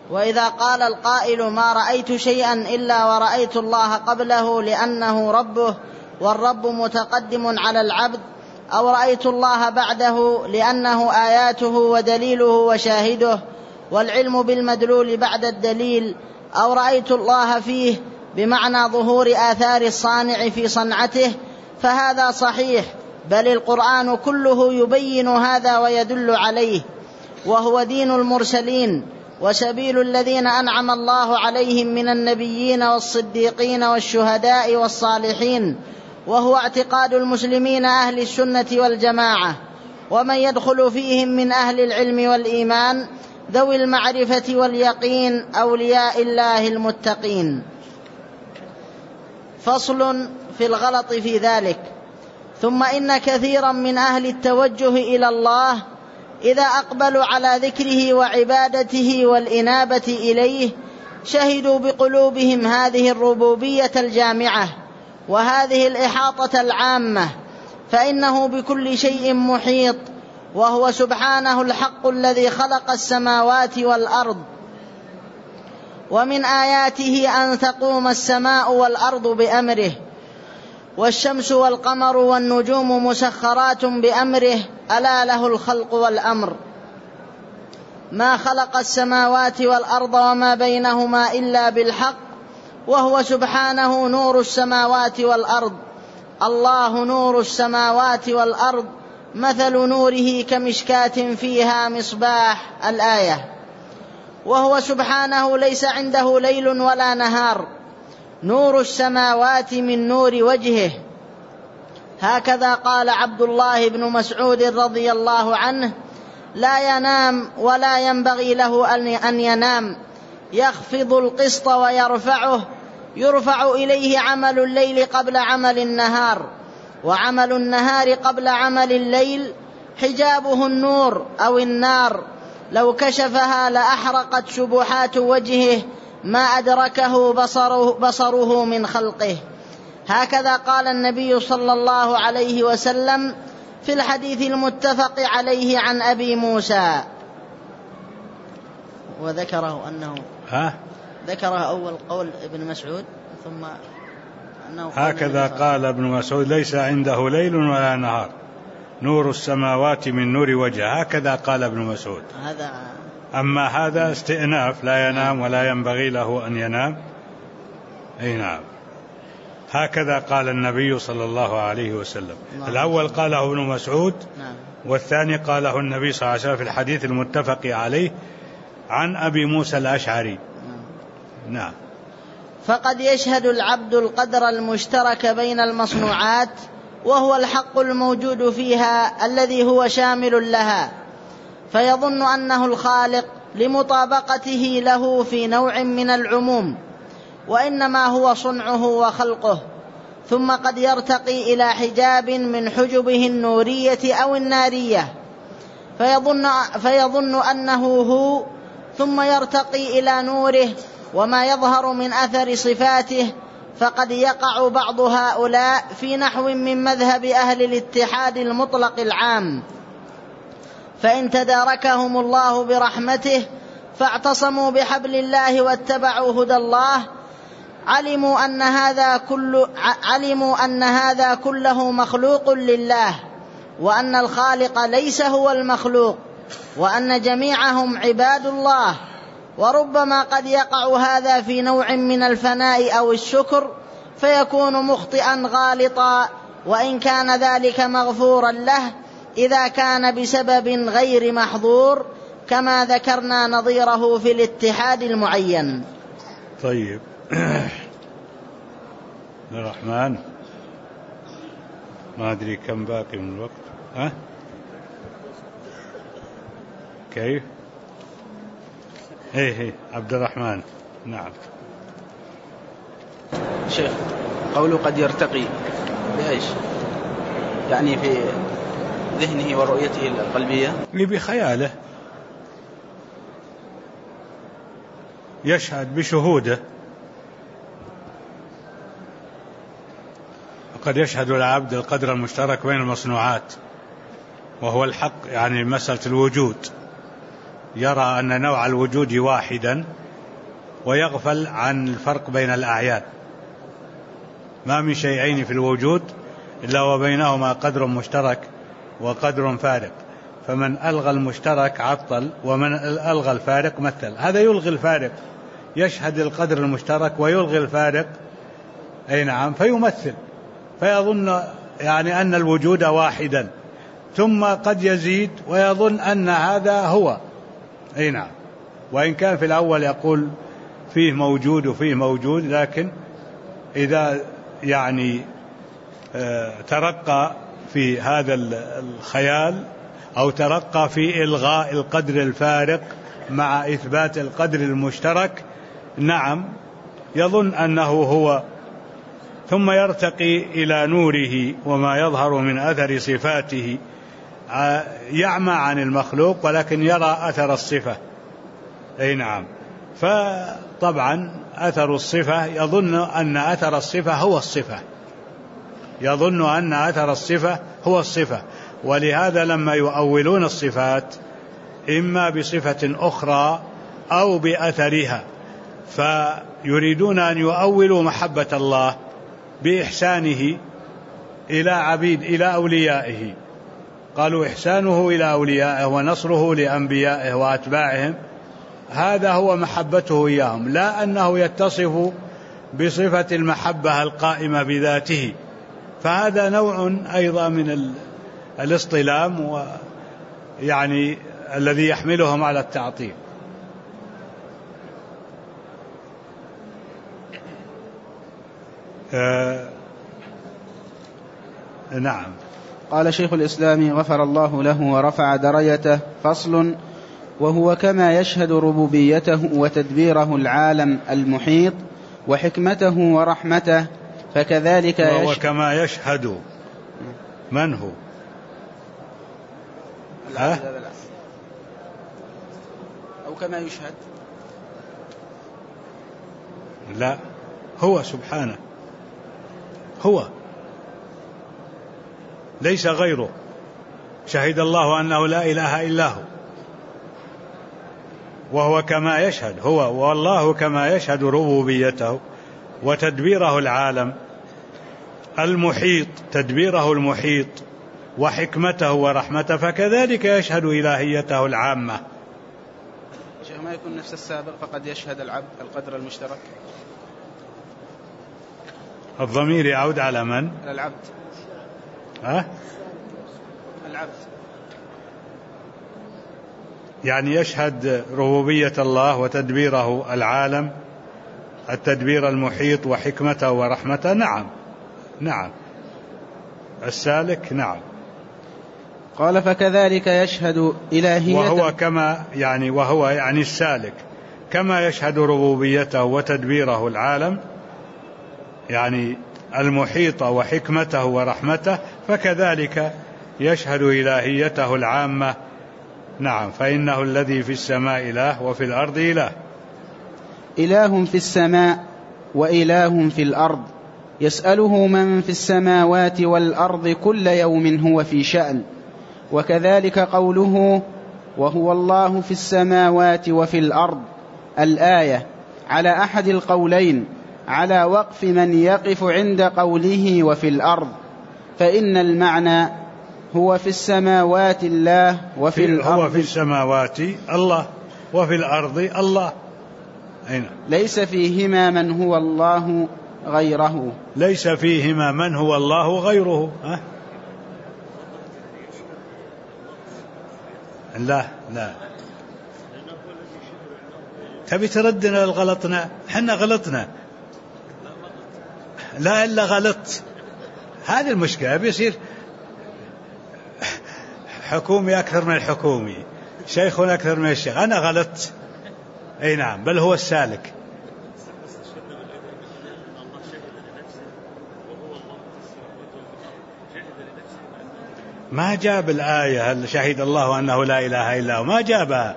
وإذا قال القائل ما رأيت شيئا إلا ورأيت الله قبله لأنه ربه والرب متقدم على العبد، أو رأيت الله بعده لأنه آياته ودليله وشاهده والعلم بالمدلول بعد الدليل، أو رأيت الله فيه بمعنى ظهور آثار الصانع في صنعته، فهذا صحيح، بل القرآن كله يبين هذا ويدل عليه، وهو دين المرسلين وسبيل الذين أنعم الله عليهم من النبيين والصديقين والشهداء والصالحين، وهو اعتقاد المسلمين أهل السنة والجماعة، ومن يدخل فيهم من أهل العلم والإيمان ذوي المعرفة واليقين أولياء الله المتقين. فصل في الغلط في ذلك. ثم إن كثيرا من أهل التوجه إلى الله إذا أقبلوا على ذكره وعبادته والإنابة إليه شهدوا بقلوبهم هذه الربوبية الجامعة وهذه الإحاطة العامة، فإنه بكل شيء محيط، وهو سبحانه الحق الذي خلق السماوات والأرض. ومن آياته أن تقوم السماء والأرض بأمره، والشمس والقمر والنجوم مسخرات بأمره، ألا له الخلق والأمر. ما خلق السماوات والأرض وما بينهما إلا بالحق، وهو سبحانه نور السماوات والأرض. الله نور السماوات والأرض، مثل نوره كمشكاة فيها مصباح، الآية. وهو سبحانه ليس عنده ليل ولا نهار، نور السماوات من نور وجهه. هكذا قال عبد الله بن مسعود رضي الله عنه: لا ينام ولا ينبغي له أن ينام، يخفض القسط ويرفعه، يرفع إليه عمل الليل قبل عمل النهار، وعمل النهار قبل عمل الليل، حجابه النور أو النار، لو كشفها لأحرقت شبحات وجهه ما أدركه بصره من خلقه. هكذا قال النبي صلى الله عليه وسلم في الحديث المتفق عليه عن أبي موسى. وذكره أنه ذكره أول قول ابن مسعود، ثم أنه هكذا قال ابن مسعود: ليس عنده ليل ولا نهار، نور السماوات من نور وجهه. هكذا قال ابن مسعود. أما هذا استئناف، لا ينام ولا ينبغي له أن ينام. أي نعم، هكذا قال النبي صلى الله عليه وسلم. الأول قاله ابن مسعود، والثاني قاله النبي صلى الله عليه وسلم في الحديث المتفق عليه عن أبي موسى الأشعري. نعم. فقد يشهد العبد القدر المشترك بين المصنوعات، وهو الحق الموجود فيها الذي هو شامل لها، فيظن أنه الخالق لمطابقته له في نوع من العموم، وإنما هو صنعه وخلقه. ثم قد يرتقي إلى حجاب من حجبه النورية أو النارية فيظن أنه هو، ثم يرتقي إلى نوره وما يظهر من أثر صفاته. فقد يقع بعض هؤلاء في نحو من مذهب أهل الاتحاد المطلق العام، فإن تداركهم الله برحمته فاعتصموا بحبل الله واتبعوا هدى الله، علموا أن هذا كله مخلوق لله، وأن الخالق ليس هو المخلوق، وأن جميعهم عباد الله. وربما قد يقع هذا في نوع من الفناء أو الشكر، فيكون مخطئا غالطا، وإن كان ذلك مغفورا له إذا كان بسبب غير محظور، كما ذكرنا نظيره في الاتحاد المعين. طيب. الرحمن، ما أدري كم باقي من الوقت. كيف؟ إيه عبد الرحمن. نعم شيخ، قوله قد يرتقي بإيش؟ يعني في ذهنه ورؤيته القلبية؟ بخياله، يشهد بشهوده. وقد يشهد العبد القدر المشترك بين المصنوعات، وهو الحق، يعني مسألة الوجود، يرى أن نوع الوجود واحدا ويغفل عن الفرق بين الأعيان. ما من شيئين في الوجود إلا وبينهما قدر مشترك وقدر فارق، فمن ألغى المشترك عطل، ومن ألغى الفارق مثل. هذا يلغي الفارق، يشهد القدر المشترك ويلغي الفارق، أي نعم، فيمثل، فيظن يعني أن الوجود واحدا، ثم قد يزيد ويظن أن هذا هو، أي نعم، وإن كان في الأول يقول فيه موجود وفيه موجود، لكن إذا يعني ترقى في هذا الخيال أو ترقى في إلغاء القدر الفارق مع إثبات القدر المشترك، نعم، يظن أنه هو، ثم يرتقي إلى نوره وما يظهر من أثر صفاته، يعمى عن المخلوق ولكن يرى أثر الصفة، أي نعم. فطبعا أثر الصفة يظن أن أثر الصفة هو الصفة، يظن أن أثر الصفة هو الصفة، ولهذا لما يؤولون الصفات إما بصفة أخرى أو بأثرها، فيريدون أن يؤولوا محبة الله بإحسانه إلى عبيد، إلى أوليائه، قالوا إحسانه إلى أوليائه ونصره لأنبيائه وأتباعهم، هذا هو محبته إياهم، لا أنه يتصف بصفة المحبة القائمة بذاته، فهذا نوع أيضا من الاصطلام، ويعني الذي يحملهم على التعطيل. نعم. قال شيخ الإسلام غفر الله له ورفع درجته: فصل: وهو كما يشهد ربوبيته وتدبيره العالم المحيط وحكمته ورحمته، فكذلك وهو كما يشهد. من هو؟ أو كما يشهد؟ لا، هو سبحانه، هو ليس غيره. شهد الله أنه لا إله إلا هو، وهو كما يشهد، هو والله كما يشهد ربوبيته وتدبيره العالم المحيط، تدبيره المحيط وحكمته ورحمته، فكذلك يشهد إلهيته العامة. شيخ، ما يكون نفس السابق فقد يشهد العبد القدر المشترك؟ الضمير يعود على من؟ على العبد. العبد يعني يشهد ربوبية الله وتدبيره العالم، التدبير المحيط وحكمته ورحمته، نعم نعم، السالك نعم. قال: فكذلك يشهد إلهيته، وهو يعني السالك كما يشهد ربوبيته وتدبيره العالم، يعني المحيط وحكمته ورحمته، فكذلك يشهد إلهيته العامة، نعم، فإنه الذي في السماء إله وفي الأرض إله. إله في السماء وإله في الأرض، يسأله من في السماوات والأرض كل يوم هو في شأن. وكذلك قوله: وهو الله في السماوات وفي الأرض، الآية على أحد القولين، على وقف من يقف عند قوله وفي الأرض، فإن المعنى هو في السماوات الله وفي الأرض، هو في السماوات الله وفي الأرض الله، أين؟ ليس فيهما من هو الله غيره، ليس فيهما من هو الله غيره. لا تبي تردنا الغلطنا، حنا غلطنا، لا إلا غلط، هذه المشكلة. بيصير حكومي أكثر من الحكومي، شيخ أكثر من الشيخ، أنا غلط، أي نعم، بل هو السالك. ما جاب الآية هل شهد الله أنه لا إله إلا هو، ما جابها.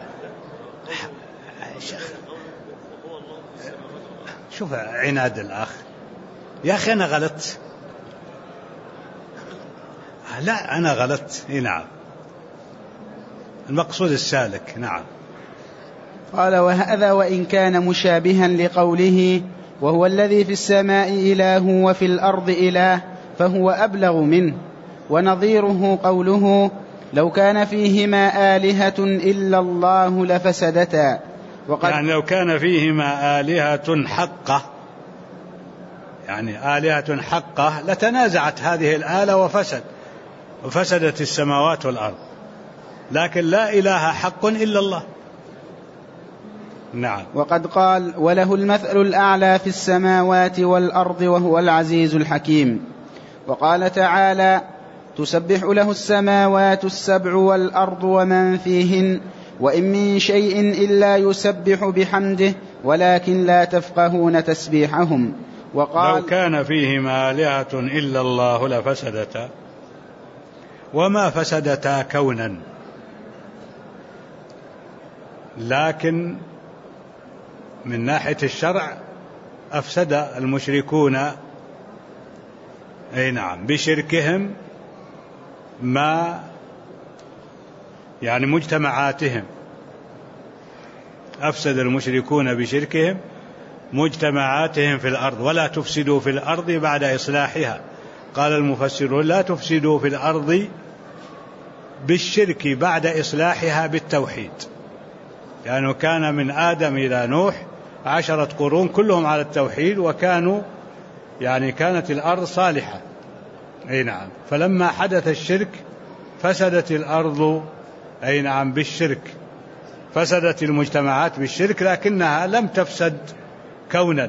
شوف عناد الأخ، يا أخي أنا غلط، لا أنا غلط، نعم، المقصود السالك، نعم. قال: وهذا وإن كان مشابها لقوله: وهو الذي في السماء إله وفي الأرض إله، فهو أبلغ منه. ونظيره قوله: لو كان فيهما آلهة إلا الله لفسدتا. يعني لو كان فيهما آلهة حقة، يعني آلهة حقة لتنازعت هذه الآلة وفسدت السماوات والأرض، لكن لا إله حق إلا الله. نعم. وقد قال: وله المثل الأعلى في السماوات والأرض وهو العزيز الحكيم. وقال تعالى: تسبح له السماوات السبع والأرض ومن فيهن وإن من شيء إلا يسبح بحمده ولكن لا تفقهون تسبيحهم. وقال: لو كان فيهما آلهة إلا الله لفسدتا، وما فسدتا كونا، لكن من ناحية الشرع أفسد المشركون بشركهم ما يعني مجتمعاتهم، أفسد المشركون بشركهم مجتمعاتهم في الأرض، ولا تفسدوا في الأرض بعد إصلاحها. قال المفسرون: لا تفسدوا في الأرض بالشرك بعد إصلاحها بالتوحيد، لأنه يعني كان من آدم إلى نوح 10 قرون كلهم على التوحيد، وكانوا كانت الأرض صالحة. فلما حدث الشرك فسدت الأرض بالشرك، فسدت المجتمعات بالشرك، لكنها لم تفسد كونا.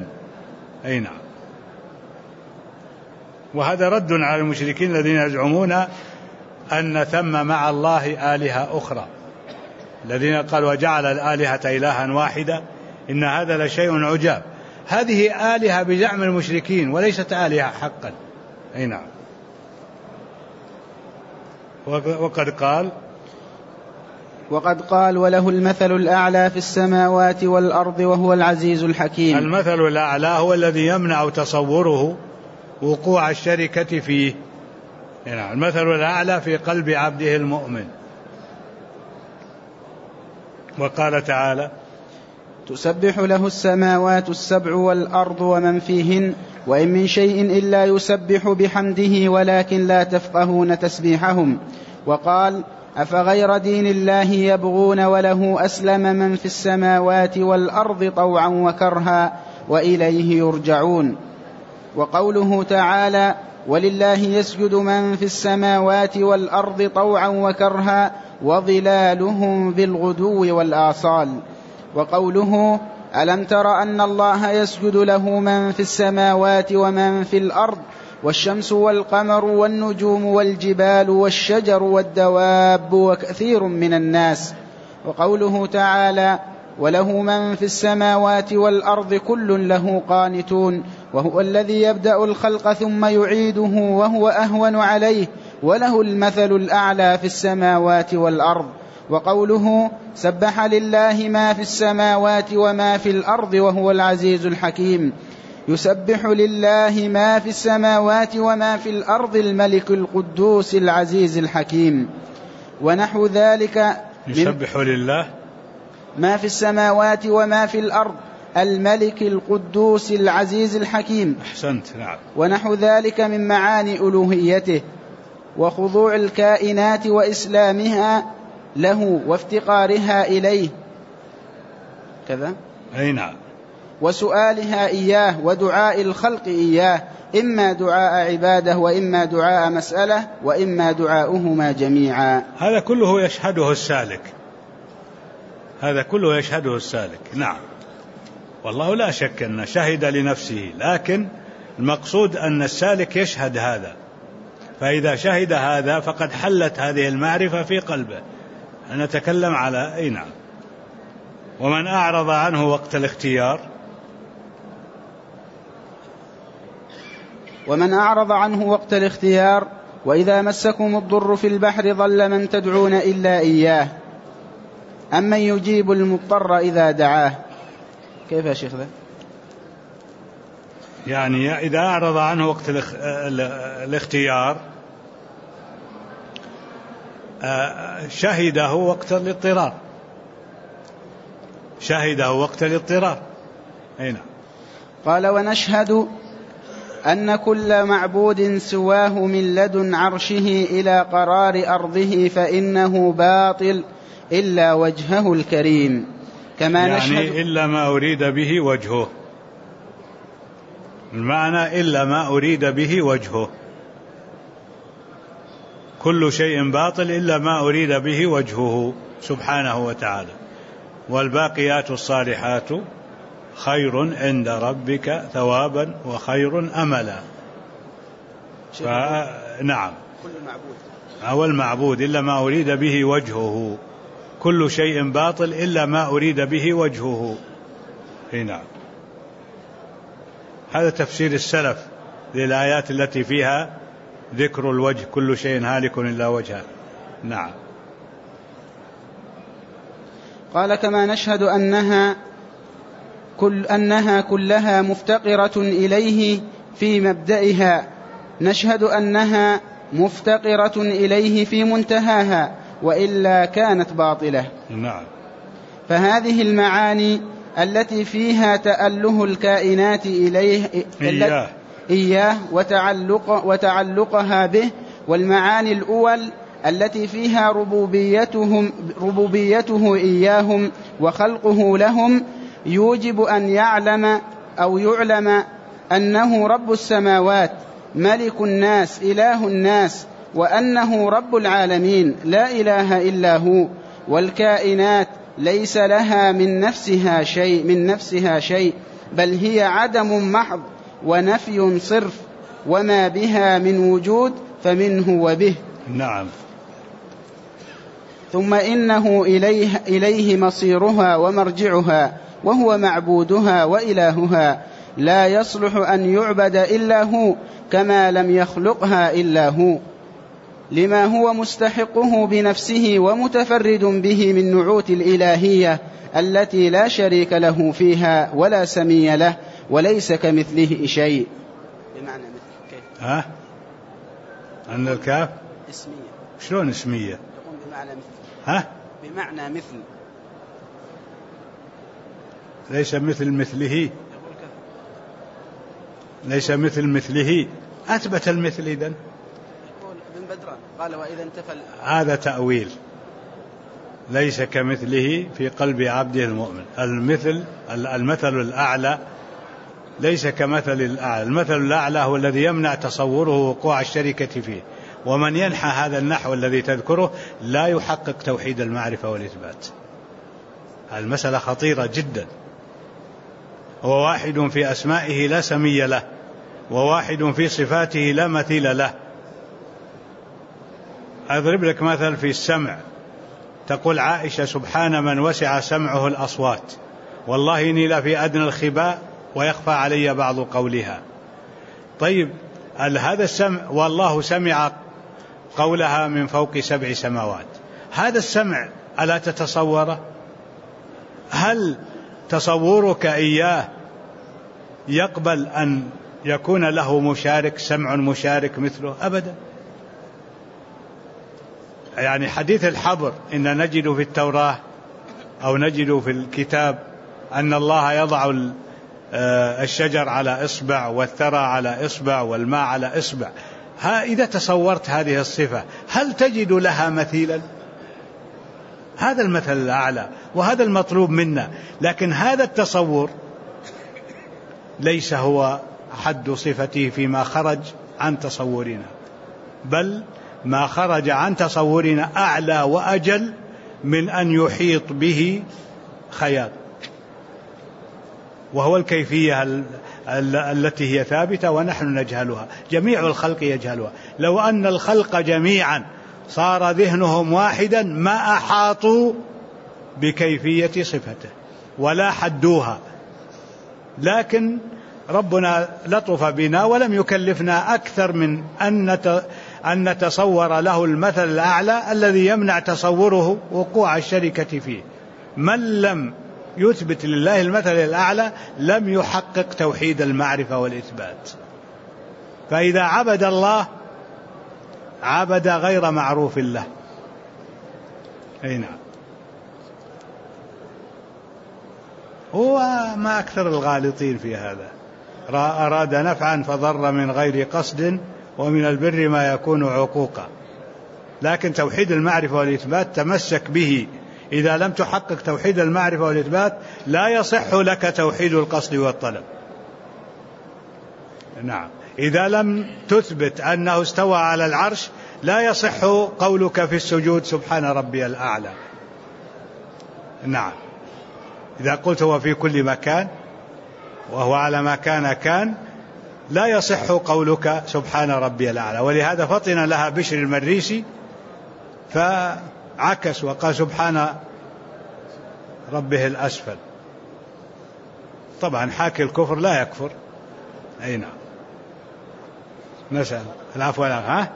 وهذا رد على المشركين الذين يزعمون أن ثم مع الله آلهة أخرى، الذين قالوا: وجعل الآلهة إلها واحدة إن هذا لشيء عجاب. هذه آلهة بزعم المشركين وليست آلهة حقا. وقد قال: وله المثل الأعلى في السماوات والأرض وهو العزيز الحكيم. المثل الأعلى هو الذي يمنع تصوره وقوع الشركة فيه. المثل الأعلى في قلب عبده المؤمن. وقال تعالى: تسبح له السماوات السبع والأرض ومن فيهن وإن من شيء إلا يسبح بحمده ولكن لا تفقهون تسبيحهم. وقال: أفغير دين الله يبغون وله أسلم من في السماوات والأرض طوعا وكرها وإليه يرجعون. وقوله تعالى: ولله يسجد من في السماوات والأرض طوعا وكرها وظلالهم بالغدو والآصال. وقوله: ألم تر أن الله يسجد له من في السماوات ومن في الأرض والشمس والقمر والنجوم والجبال والشجر والدواب وكثير من الناس. وقوله تعالى: وله من في السماوات والأرض كل له قانتون وهو الذي يبدأ الخلق ثم يعيده وهو أهون عليه وله المثل الأعلى في السماوات والأرض. وقوله: سبح لله ما في السماوات وما في الأرض وهو العزيز الحكيم. يسبح لله ما في السماوات وما في الأرض الملك القدوس العزيز الحكيم. ونحو ذلك يسبح لله ما في السماوات وما في الأرض الملك القدوس العزيز الحكيم. أحسنت. نعم. ونحو ذلك من معاني ألوهيته وخضوع الكائنات وإسلامها له وافتقارها إليه كذا. نعم. وسؤالها إياه ودعاء الخلق إياه، إما دعاء عباده وإما دعاء مسألة وإما دعاؤهما جميعا. هذا كله يشهده السالك، هذا كله يشهده السالك. نعم. والله لا شك أن شهد لنفسه، لكن المقصود أن السالك يشهد هذا، فإذا شهد هذا فقد حلت هذه المعرفة في قلبه. نتكلم على نعم. ومن أعرض عنه وقت الاختيار، ومن أعرض عنه وقت الاختيار وإذا مسكم الضر في البحر ضل من تدعون إلا إياه أمن يجيب المضطر إذا دعاه. كيف يا شيخ ذا؟ يعني إذا أعرض عنه وقت الاختيار شهده وقت الاضطرار، شهده وقت الاضطرار. هنا قال: ونشهد أن كل معبود سواه من لدن عرشه إلى قرار أرضه فإنه باطل إلا وجهه الكريم، كما يعني نشهد إلا ما أريد به وجهه، المعنى إلا ما أريد به وجهه، كل شيء باطل إلا ما أريد به وجهه سبحانه وتعالى، والباقيات الصالحات خير عند ربك ثوابا وخير أملا. نعم، كل معبود أو المعبود إلا ما أريد به وجهه، كل شيء باطل إلا ما أريد به وجهه. نعم، هذا تفسير السلف للآيات التي فيها ذكر الوجه، كل شيء هالك إلا وجهه. نعم. قال: كما نشهد أنها كلها مفتقرة إليه في مبدئها، نشهد أنها مفتقرة إليه في منتهاها، وإلا كانت باطلة. نعم. فهذه المعاني التي فيها تأله الكائنات إياه وتعلقها به، والمعاني الأول التي فيها ربوبيته إياهم وخلقه لهم، يوجب أن يعلم أنه رب السماوات، ملك الناس، إله الناس، وأنه رب العالمين لا إله إلا هو. والكائنات ليس لها من نفسها شيء، بل هي عدم محض ونفي صرف، وما بها من وجود فمنه وبه. نعم. ثم إنه إليه مصيرها ومرجعها، وهو معبودها وإلهها، لا يصلح أن يعبد إلا هو، كما لم يخلقها إلا هو، لما هو مستحقه بنفسه ومتفرد به من نعوت الإلهية التي لا شريك له فيها ولا سمي له، وليس كمثله شيء. بمعنى مثل كيف؟ أن الكاف اسمية. شلون اسمية؟ تقوم بمعنى مثل. بمعنى مثل، ليس مثل مثله، ليس مثل مثله، أثبت المثل. إذن ابن بدران قال: وإذا انتفى. هذا تأويل، ليس كمثله في قلب عبده المؤمن. المثل الأعلى ليس كمثل الأعلى، المثل الأعلى هو الذي يمنع تصوره وقوع الشركة فيه، ومن ينحى هذا النحو الذي تذكره لا يحقق توحيد المعرفة والإثبات. المسألة خطيرة جدا. هو واحد في أسمائه لا سمي له، وواحد في صفاته لا مثيل له. أضرب لك مثل في السمع، تقول عائشة: سبحان من وسع سمعه الأصوات، والله إني لفي أدنى الخباء ويخفى علي بعض قولها. طيب، هذا السمع، والله سمع قولها من فوق 7 سماوات، هذا السمع ألا تتصوره؟ هل تصورك إياه يقبل أن يكون له مشارك، سمع مشارك مثله؟ أبدا. يعني حديث الحبر، إن نجد في التوراة أو نجد في الكتاب أن الله يضع الشجر على إصبع، والثرى على إصبع، والماء على إصبع. إذا تصورت هذه الصفة هل تجد لها مثيلا؟ هذا المثل الأعلى، وهذا المطلوب منا. لكن هذا التصور ليس هو حد صفته فيما خرج عن تصورنا، بل ما خرج عن تصورنا أعلى وأجل من أن يحيط به خيال، وهو الكيفية التي هي ثابتة ونحن نجهلها، جميع الخلق يجهلها. لو أن الخلق جميعا صار ذهنهم واحدا ما أحاطوا بكيفية صفته ولا حدوها، لكن ربنا لطف بنا ولم يكلفنا أكثر من أن نتصور له المثل الأعلى الذي يمنع تصوره وقوع الشركة فيه. من لم يثبت لله المثل الأعلى لم يحقق توحيد المعرفة والإثبات. فإذا عبد الله عبد غير معروف له. أي نعم. هو ما أكثر الغالطين في هذا. أراد نفعا فضر من غير قصد، ومن البر ما يكون عقوقا. لكن توحيد المعرفة والإثبات تمسك به. إذا لم تحقق توحيد المعرفة والإثبات لا يصح لك توحيد القصد والطلب. نعم، إذا لم تثبت أنه استوى على العرش لا يصح قولك في السجود سبحان ربي الأعلى. نعم، إذا قلت هو في كل مكان وهو على ما كان لا يصح قولك سبحان ربي الأعلى. ولهذا فطن لها بشر المريسي فعكس وقال سبحان ربه الأسفل. طبعا حاكي الكفر لا يكفر. أي نعم. نسأل العفو. ها؟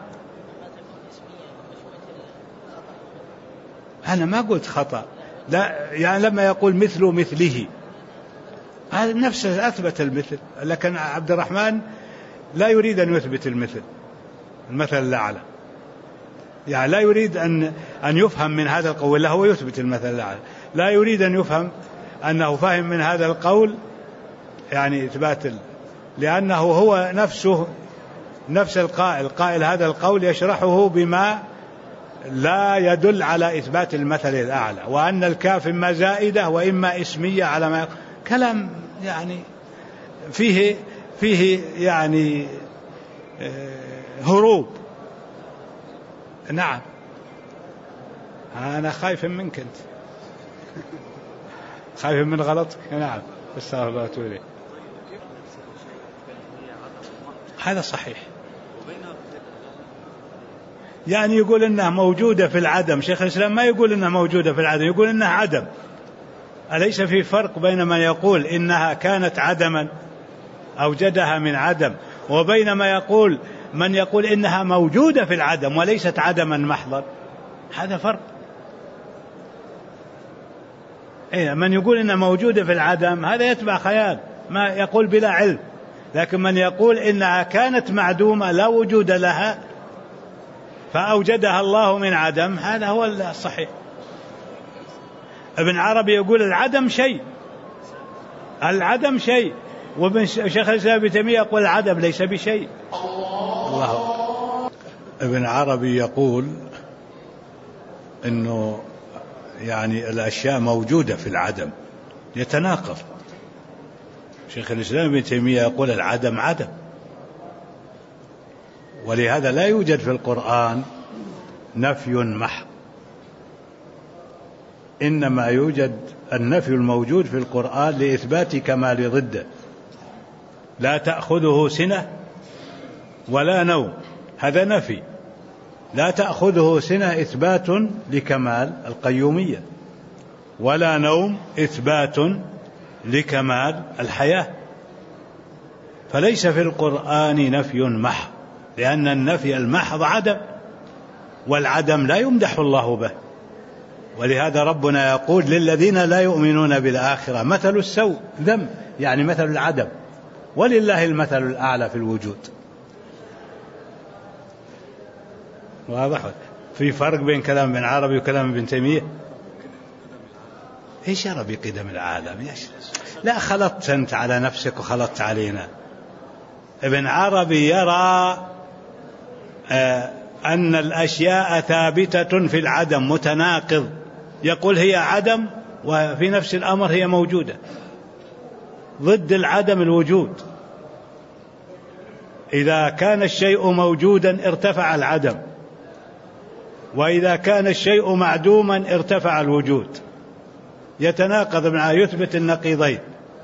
أنا ما قلت خطأ، لا، يعني لما يقول مثله هذا نفسه أثبت المثل، لكن عبد الرحمن لا يريد أن يثبت المثل الأعلى، يعني لا يريد أن يفهم من هذا القول، لا هو يثبت المثل الأعلى، لا يريد أن يفهم أنه فهم من هذا القول يعني إثبات لأنه هو نفس قائل هذا القول يشرحه بما لا يدل على إثبات المثل الأعلى، وأن الكاف إما زائدة وإما اسمية على ما كلام يعني فيه يعني هروب. نعم، أنا خايف منك أنت، خايف من غلطك. نعم، استغفر الله وأتوب إليه. هذا صحيح، يعني يقول إنها موجودة في العدم. شيخ الإسلام ما يقول إنها موجودة في العدم، يقول إنها عدم. أليس في فرق بين من يقول إنها كانت عدما أوجدها من عدم، وبين من يقول إنها موجودة في العدم وليست عدما محضا؟ هذا فرق. من يقول إنها موجودة في العدم هذا يتبع خيال، ما يقول بلا علم. لكن من يقول إنها كانت معدومة لا وجود لها فأوجدها الله من عدم، هذا هو الصحيح. ابن عربي يقول العدم شيء، وابن شيخ الإسلام ابن تيمية يقول العدم ليس بشيء. الله. ابن عربي يقول إنه يعني الأشياء موجودة في العدم، يتناقض. شيخ الإسلام ابن تيمية يقول العدم عدم، ولهذا لا يوجد في القرآن نفي محض، إنما يوجد النفي الموجود في القرآن لإثبات كمال ضده. لا تأخذه سنة ولا نوم، هذا نفي. لا تأخذه سنة إثبات لكمال القيومية، ولا نوم إثبات لكمال الحياة. فليس في القرآن نفي محض، لأن النفي المحض عدم، والعدم لا يمدح الله به. ولهذا ربنا يقول للذين لا يؤمنون بالآخرة مثل السوء، ذم يعني مثل العدم، ولله المثل الأعلى في الوجود. واضح؟ في فرق بين كلام ابن عربي وكلام ابن تيمية. ايش يرى بقدم العالم؟ لا، خلطت أنت على نفسك وخلطت علينا. ابن عربي يرى أن الأشياء ثابتة في العدم، متناقض. يقول هي عدم وفي نفس الأمر هي موجودة. ضد العدم الوجود. إذا كان الشيء موجودا ارتفع العدم، وإذا كان الشيء معدوما ارتفع الوجود. يتناقض مع يثبت النقيضين.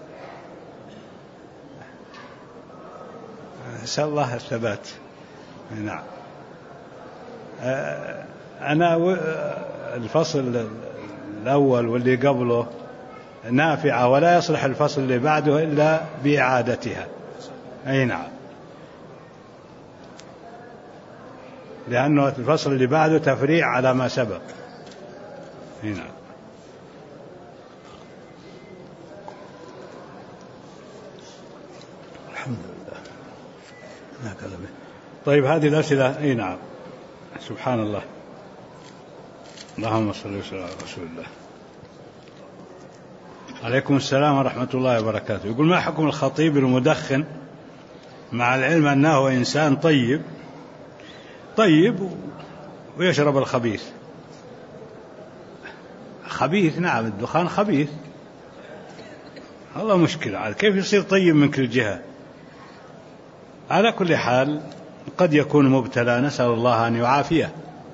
نسأل الله الثبات. نعم. أنا الفصل الأول واللي قبله نافعة، ولا يصلح الفصل اللي بعده إلا بإعادتها. أي نعم، لأنه الفصل اللي بعده تفريع على ما سبق. أي نعم. الحمد لله. طيب، هذه الأسئلة. أي نعم. سبحان الله. اللهم صل وسلم على رسول الله. عليكم السلام ورحمة الله وبركاته. يقول: ما حكم الخطيب المدخن مع العلم أنه إنسان طيب ويشرب الخبيث؟ خبيث، نعم، الدخان خبيث، والله مشكلة، على كيف يصير طيب من كل جهة؟ على كل حال قد يكون مبتلى، نسأل الله أن يعافيه.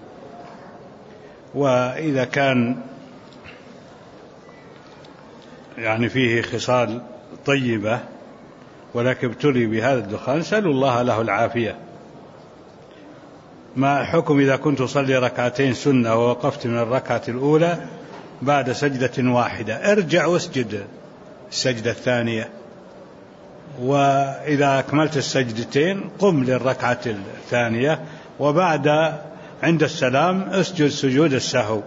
وإذا كان يعني فيه خصال طيبة ولكن ابتلي بهذا الدخان، نسأل الله له العافية. ما حكم إذا كنت أصلي ركعتين سنة ووقفت من الركعة الأولى بعد سجدة واحدة؟ ارجع واسجد السجدة الثانية، وإذا أكملت السجدتين قم للركعة الثانية، وبعد عند السلام اسجد سجود السهو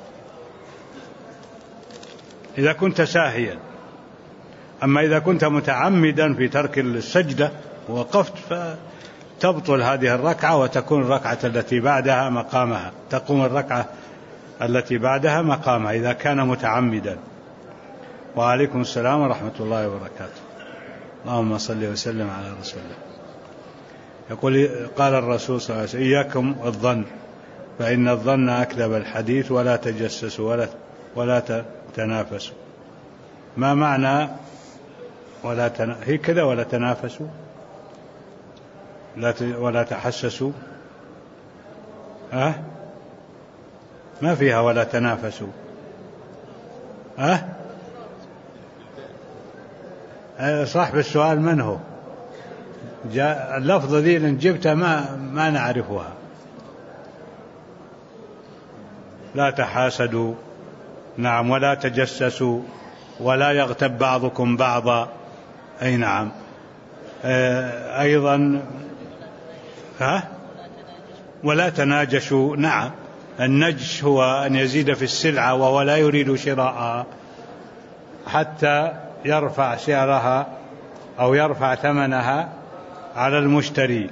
إذا كنت ساهيا. أما إذا كنت متعمدا في ترك السجدة ووقفت فتبطل هذه الركعة وتكون الركعة التي بعدها مقامها، تقوم الركعة التي بعدها مقامها إذا كان متعمدا. وعليكم السلام ورحمة الله وبركاته. اللهم صل وسلم على رسول الله. يقول: قال الرسول صلى الله عليه وسلم: إياكم الظن فإن الظن أكذب الحديث، ولا تجسسوا ولا تنافسوا. ما معنى هي كذا ولا تنافسوا ولا تحسسوا؟ ما فيها ولا تنافسوا. صاحب السؤال من هو؟ اللفظة ذي اللي جبتها ما نعرفها. لا تحاسدوا، نعم، ولا تجسسوا، ولا يغتب بعضكم بعضا، أي نعم. أيضا ولا تناجشوا، نعم. النجش هو أن يزيد في السلعة وهو لا يريد شراءها حتى يرفع سعرها أو يرفع ثمنها على المشتري،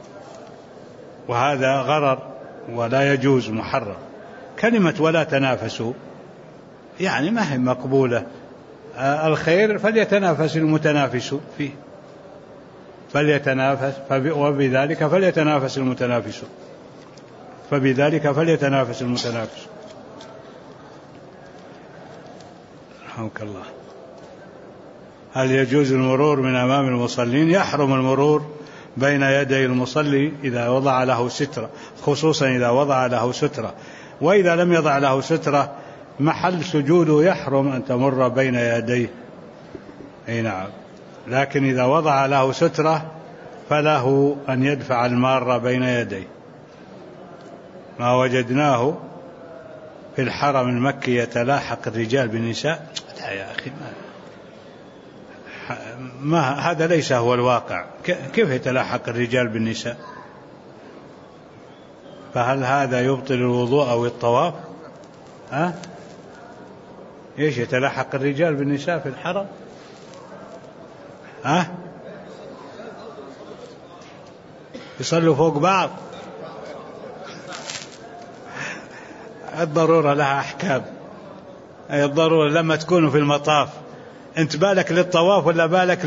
وهذا غرر ولا يجوز، محرم. كلمة ولا تنافسوا يعني ما هي مقبولة. الخير فليتنافس المتنافس فيه، وبذلك فليتنافس المتنافس، رحمك الله. هل يجوز المرور من أمام المصلين؟ يحرم المرور بين يدي المصلي إذا وضع له سترة، خصوصا إذا وضع له سترة. وإذا لم يضع له سترة محل سجوده يحرم أن تمر بين يديه، أي نعم. لكن إذا وضع له سترة فله أن يدفع المار بين يديه. ما وجدناه في الحرم المكي يتلاحق الرجال بالنساء، لا يا أخي، هذا ليس هو الواقع. كيف يتلاحق الرجال بالنساء؟ فهل هذا يبطل الوضوء أو الطواف؟ إيش يتلاحق الرجال بالنساء في الحرم؟ يصلوا فوق بعض؟ الضرورة لها أحكام. أي الضرورة لما تكونوا في المطاف، أنت بالك للطواف ولا بالك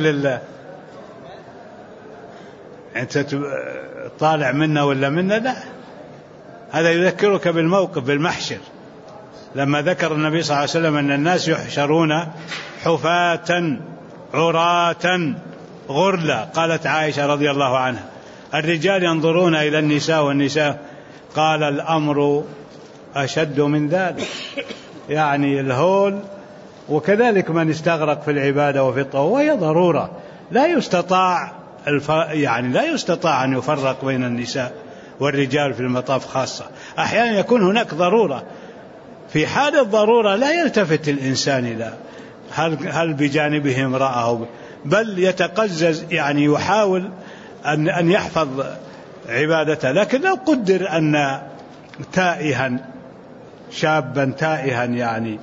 أنت طالع منا ولا منا؟ لا، هذا يذكرك بالموقف بالمحشر لما ذكر النبي صلى الله عليه وسلم أن الناس يحشرون حفاة عراة غرلا. قالت عائشة رضي الله عنها: الرجال ينظرون إلى النساء والنساء. قال: الأمر أشد من ذلك، يعني الهول. وكذلك من استغرق في العبادة وفي الطواف، وهي ضرورة لا يستطاع لا يستطاع أن يفرق بين النساء والرجال في المطاف خاصة. أحيانا يكون هناك ضرورة، في حال الضرورة لا يلتفت الإنسان إلى هل بجانبه امرأة، بل يتقزز، يعني يحاول أن يحفظ عبادته. لكن لو قدر أن تائها، شابا تائها، يعني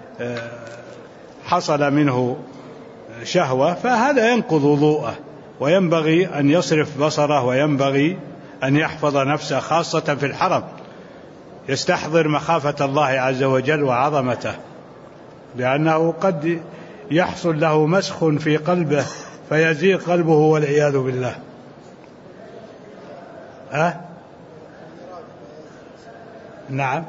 حصل منه شهوة، فهذا ينقض وضوءه، وينبغي أن يصرف بصره، وينبغي أن يحفظ نفسه، خاصة في الحرم، يستحضر مخافة الله عز وجل وعظمته. لأنه قد يحصل له مسخ في قلبه فيزيغ قلبه والعياذ بالله. نعم،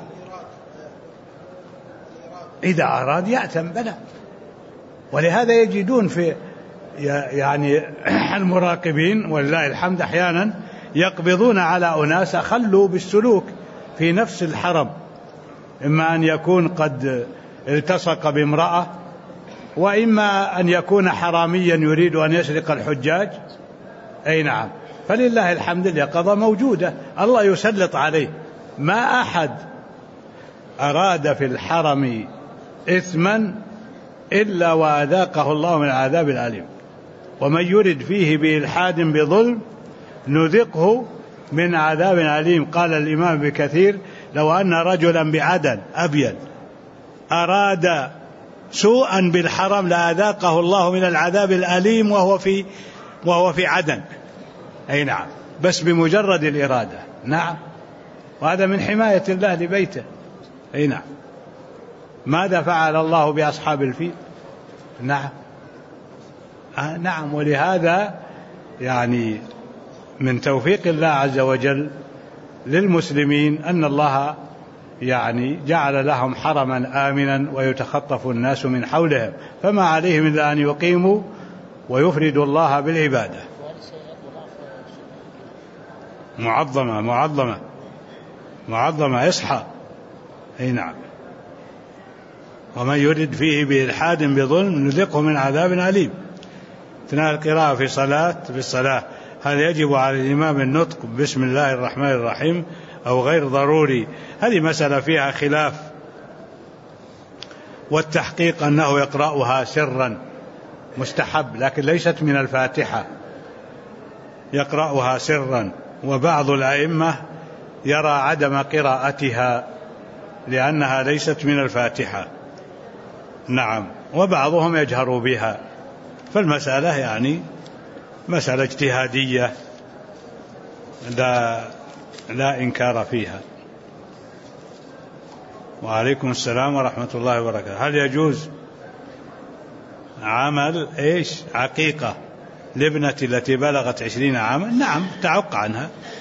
إذا أراد يأتم بلى. ولهذا يجدون في يعني المراقبين ولله الحمد أحيانا يقبضون على أناس خلوا بالسلوك في نفس الحرم، إما أن يكون قد التصق بامرأة، وإما أن يكون حراميا يريد أن يسرق الحجاج. أي نعم، فلله الحمد اليقظة موجودة، الله يسلط عليه. ما أحد أراد في الحرم إثما إلا وأذاقه الله من العذاب الأليم، ومن يرد فيه بإلحاد بظلم نذقه من عذاب أليم. قال الإمام ابن كثير: لو أن رجلا بعدن أبيض أراد سوءا بالحرم لأذاقه الله من العذاب الأليم وهو في عدن. أي نعم، بس بمجرد الإرادة. نعم، وهذا من حماية الله لبيته. أي نعم. ماذا فعل الله بأصحاب الفيل؟ نعم. نعم. ولهذا يعني من توفيق الله عز وجل للمسلمين أن الله يعني جعل لهم حرما آمنا ويتخطف الناس من حولهم، فما عليهم إلا أن يقيموا ويفردوا الله بالعبادة. معظمة يصحى. أي نعم. ومن يرد فيه بإلحاد بظلم نذقه من عذاب أليم. أثناء القراءة في الصلاة هل يجب على الإمام النطق بسم الله الرحمن الرحيم أو غير ضروري؟ هذه مسألة فيها خلاف، والتحقيق أنه يقرأها سرا مستحب، لكن ليست من الفاتحة، يقرأها سرا. وبعض الأئمة يرى عدم قراءتها لأنها ليست من الفاتحة. نعم. وبعضهم يجهر بها، فالمسألة يعني مسألة اجتهادية لا إنكار فيها. وعليكم السلام ورحمة الله وبركاته. هل يجوز عمل عقيقة لابنتي التي بلغت 20 عاما؟ نعم، تعق عنها.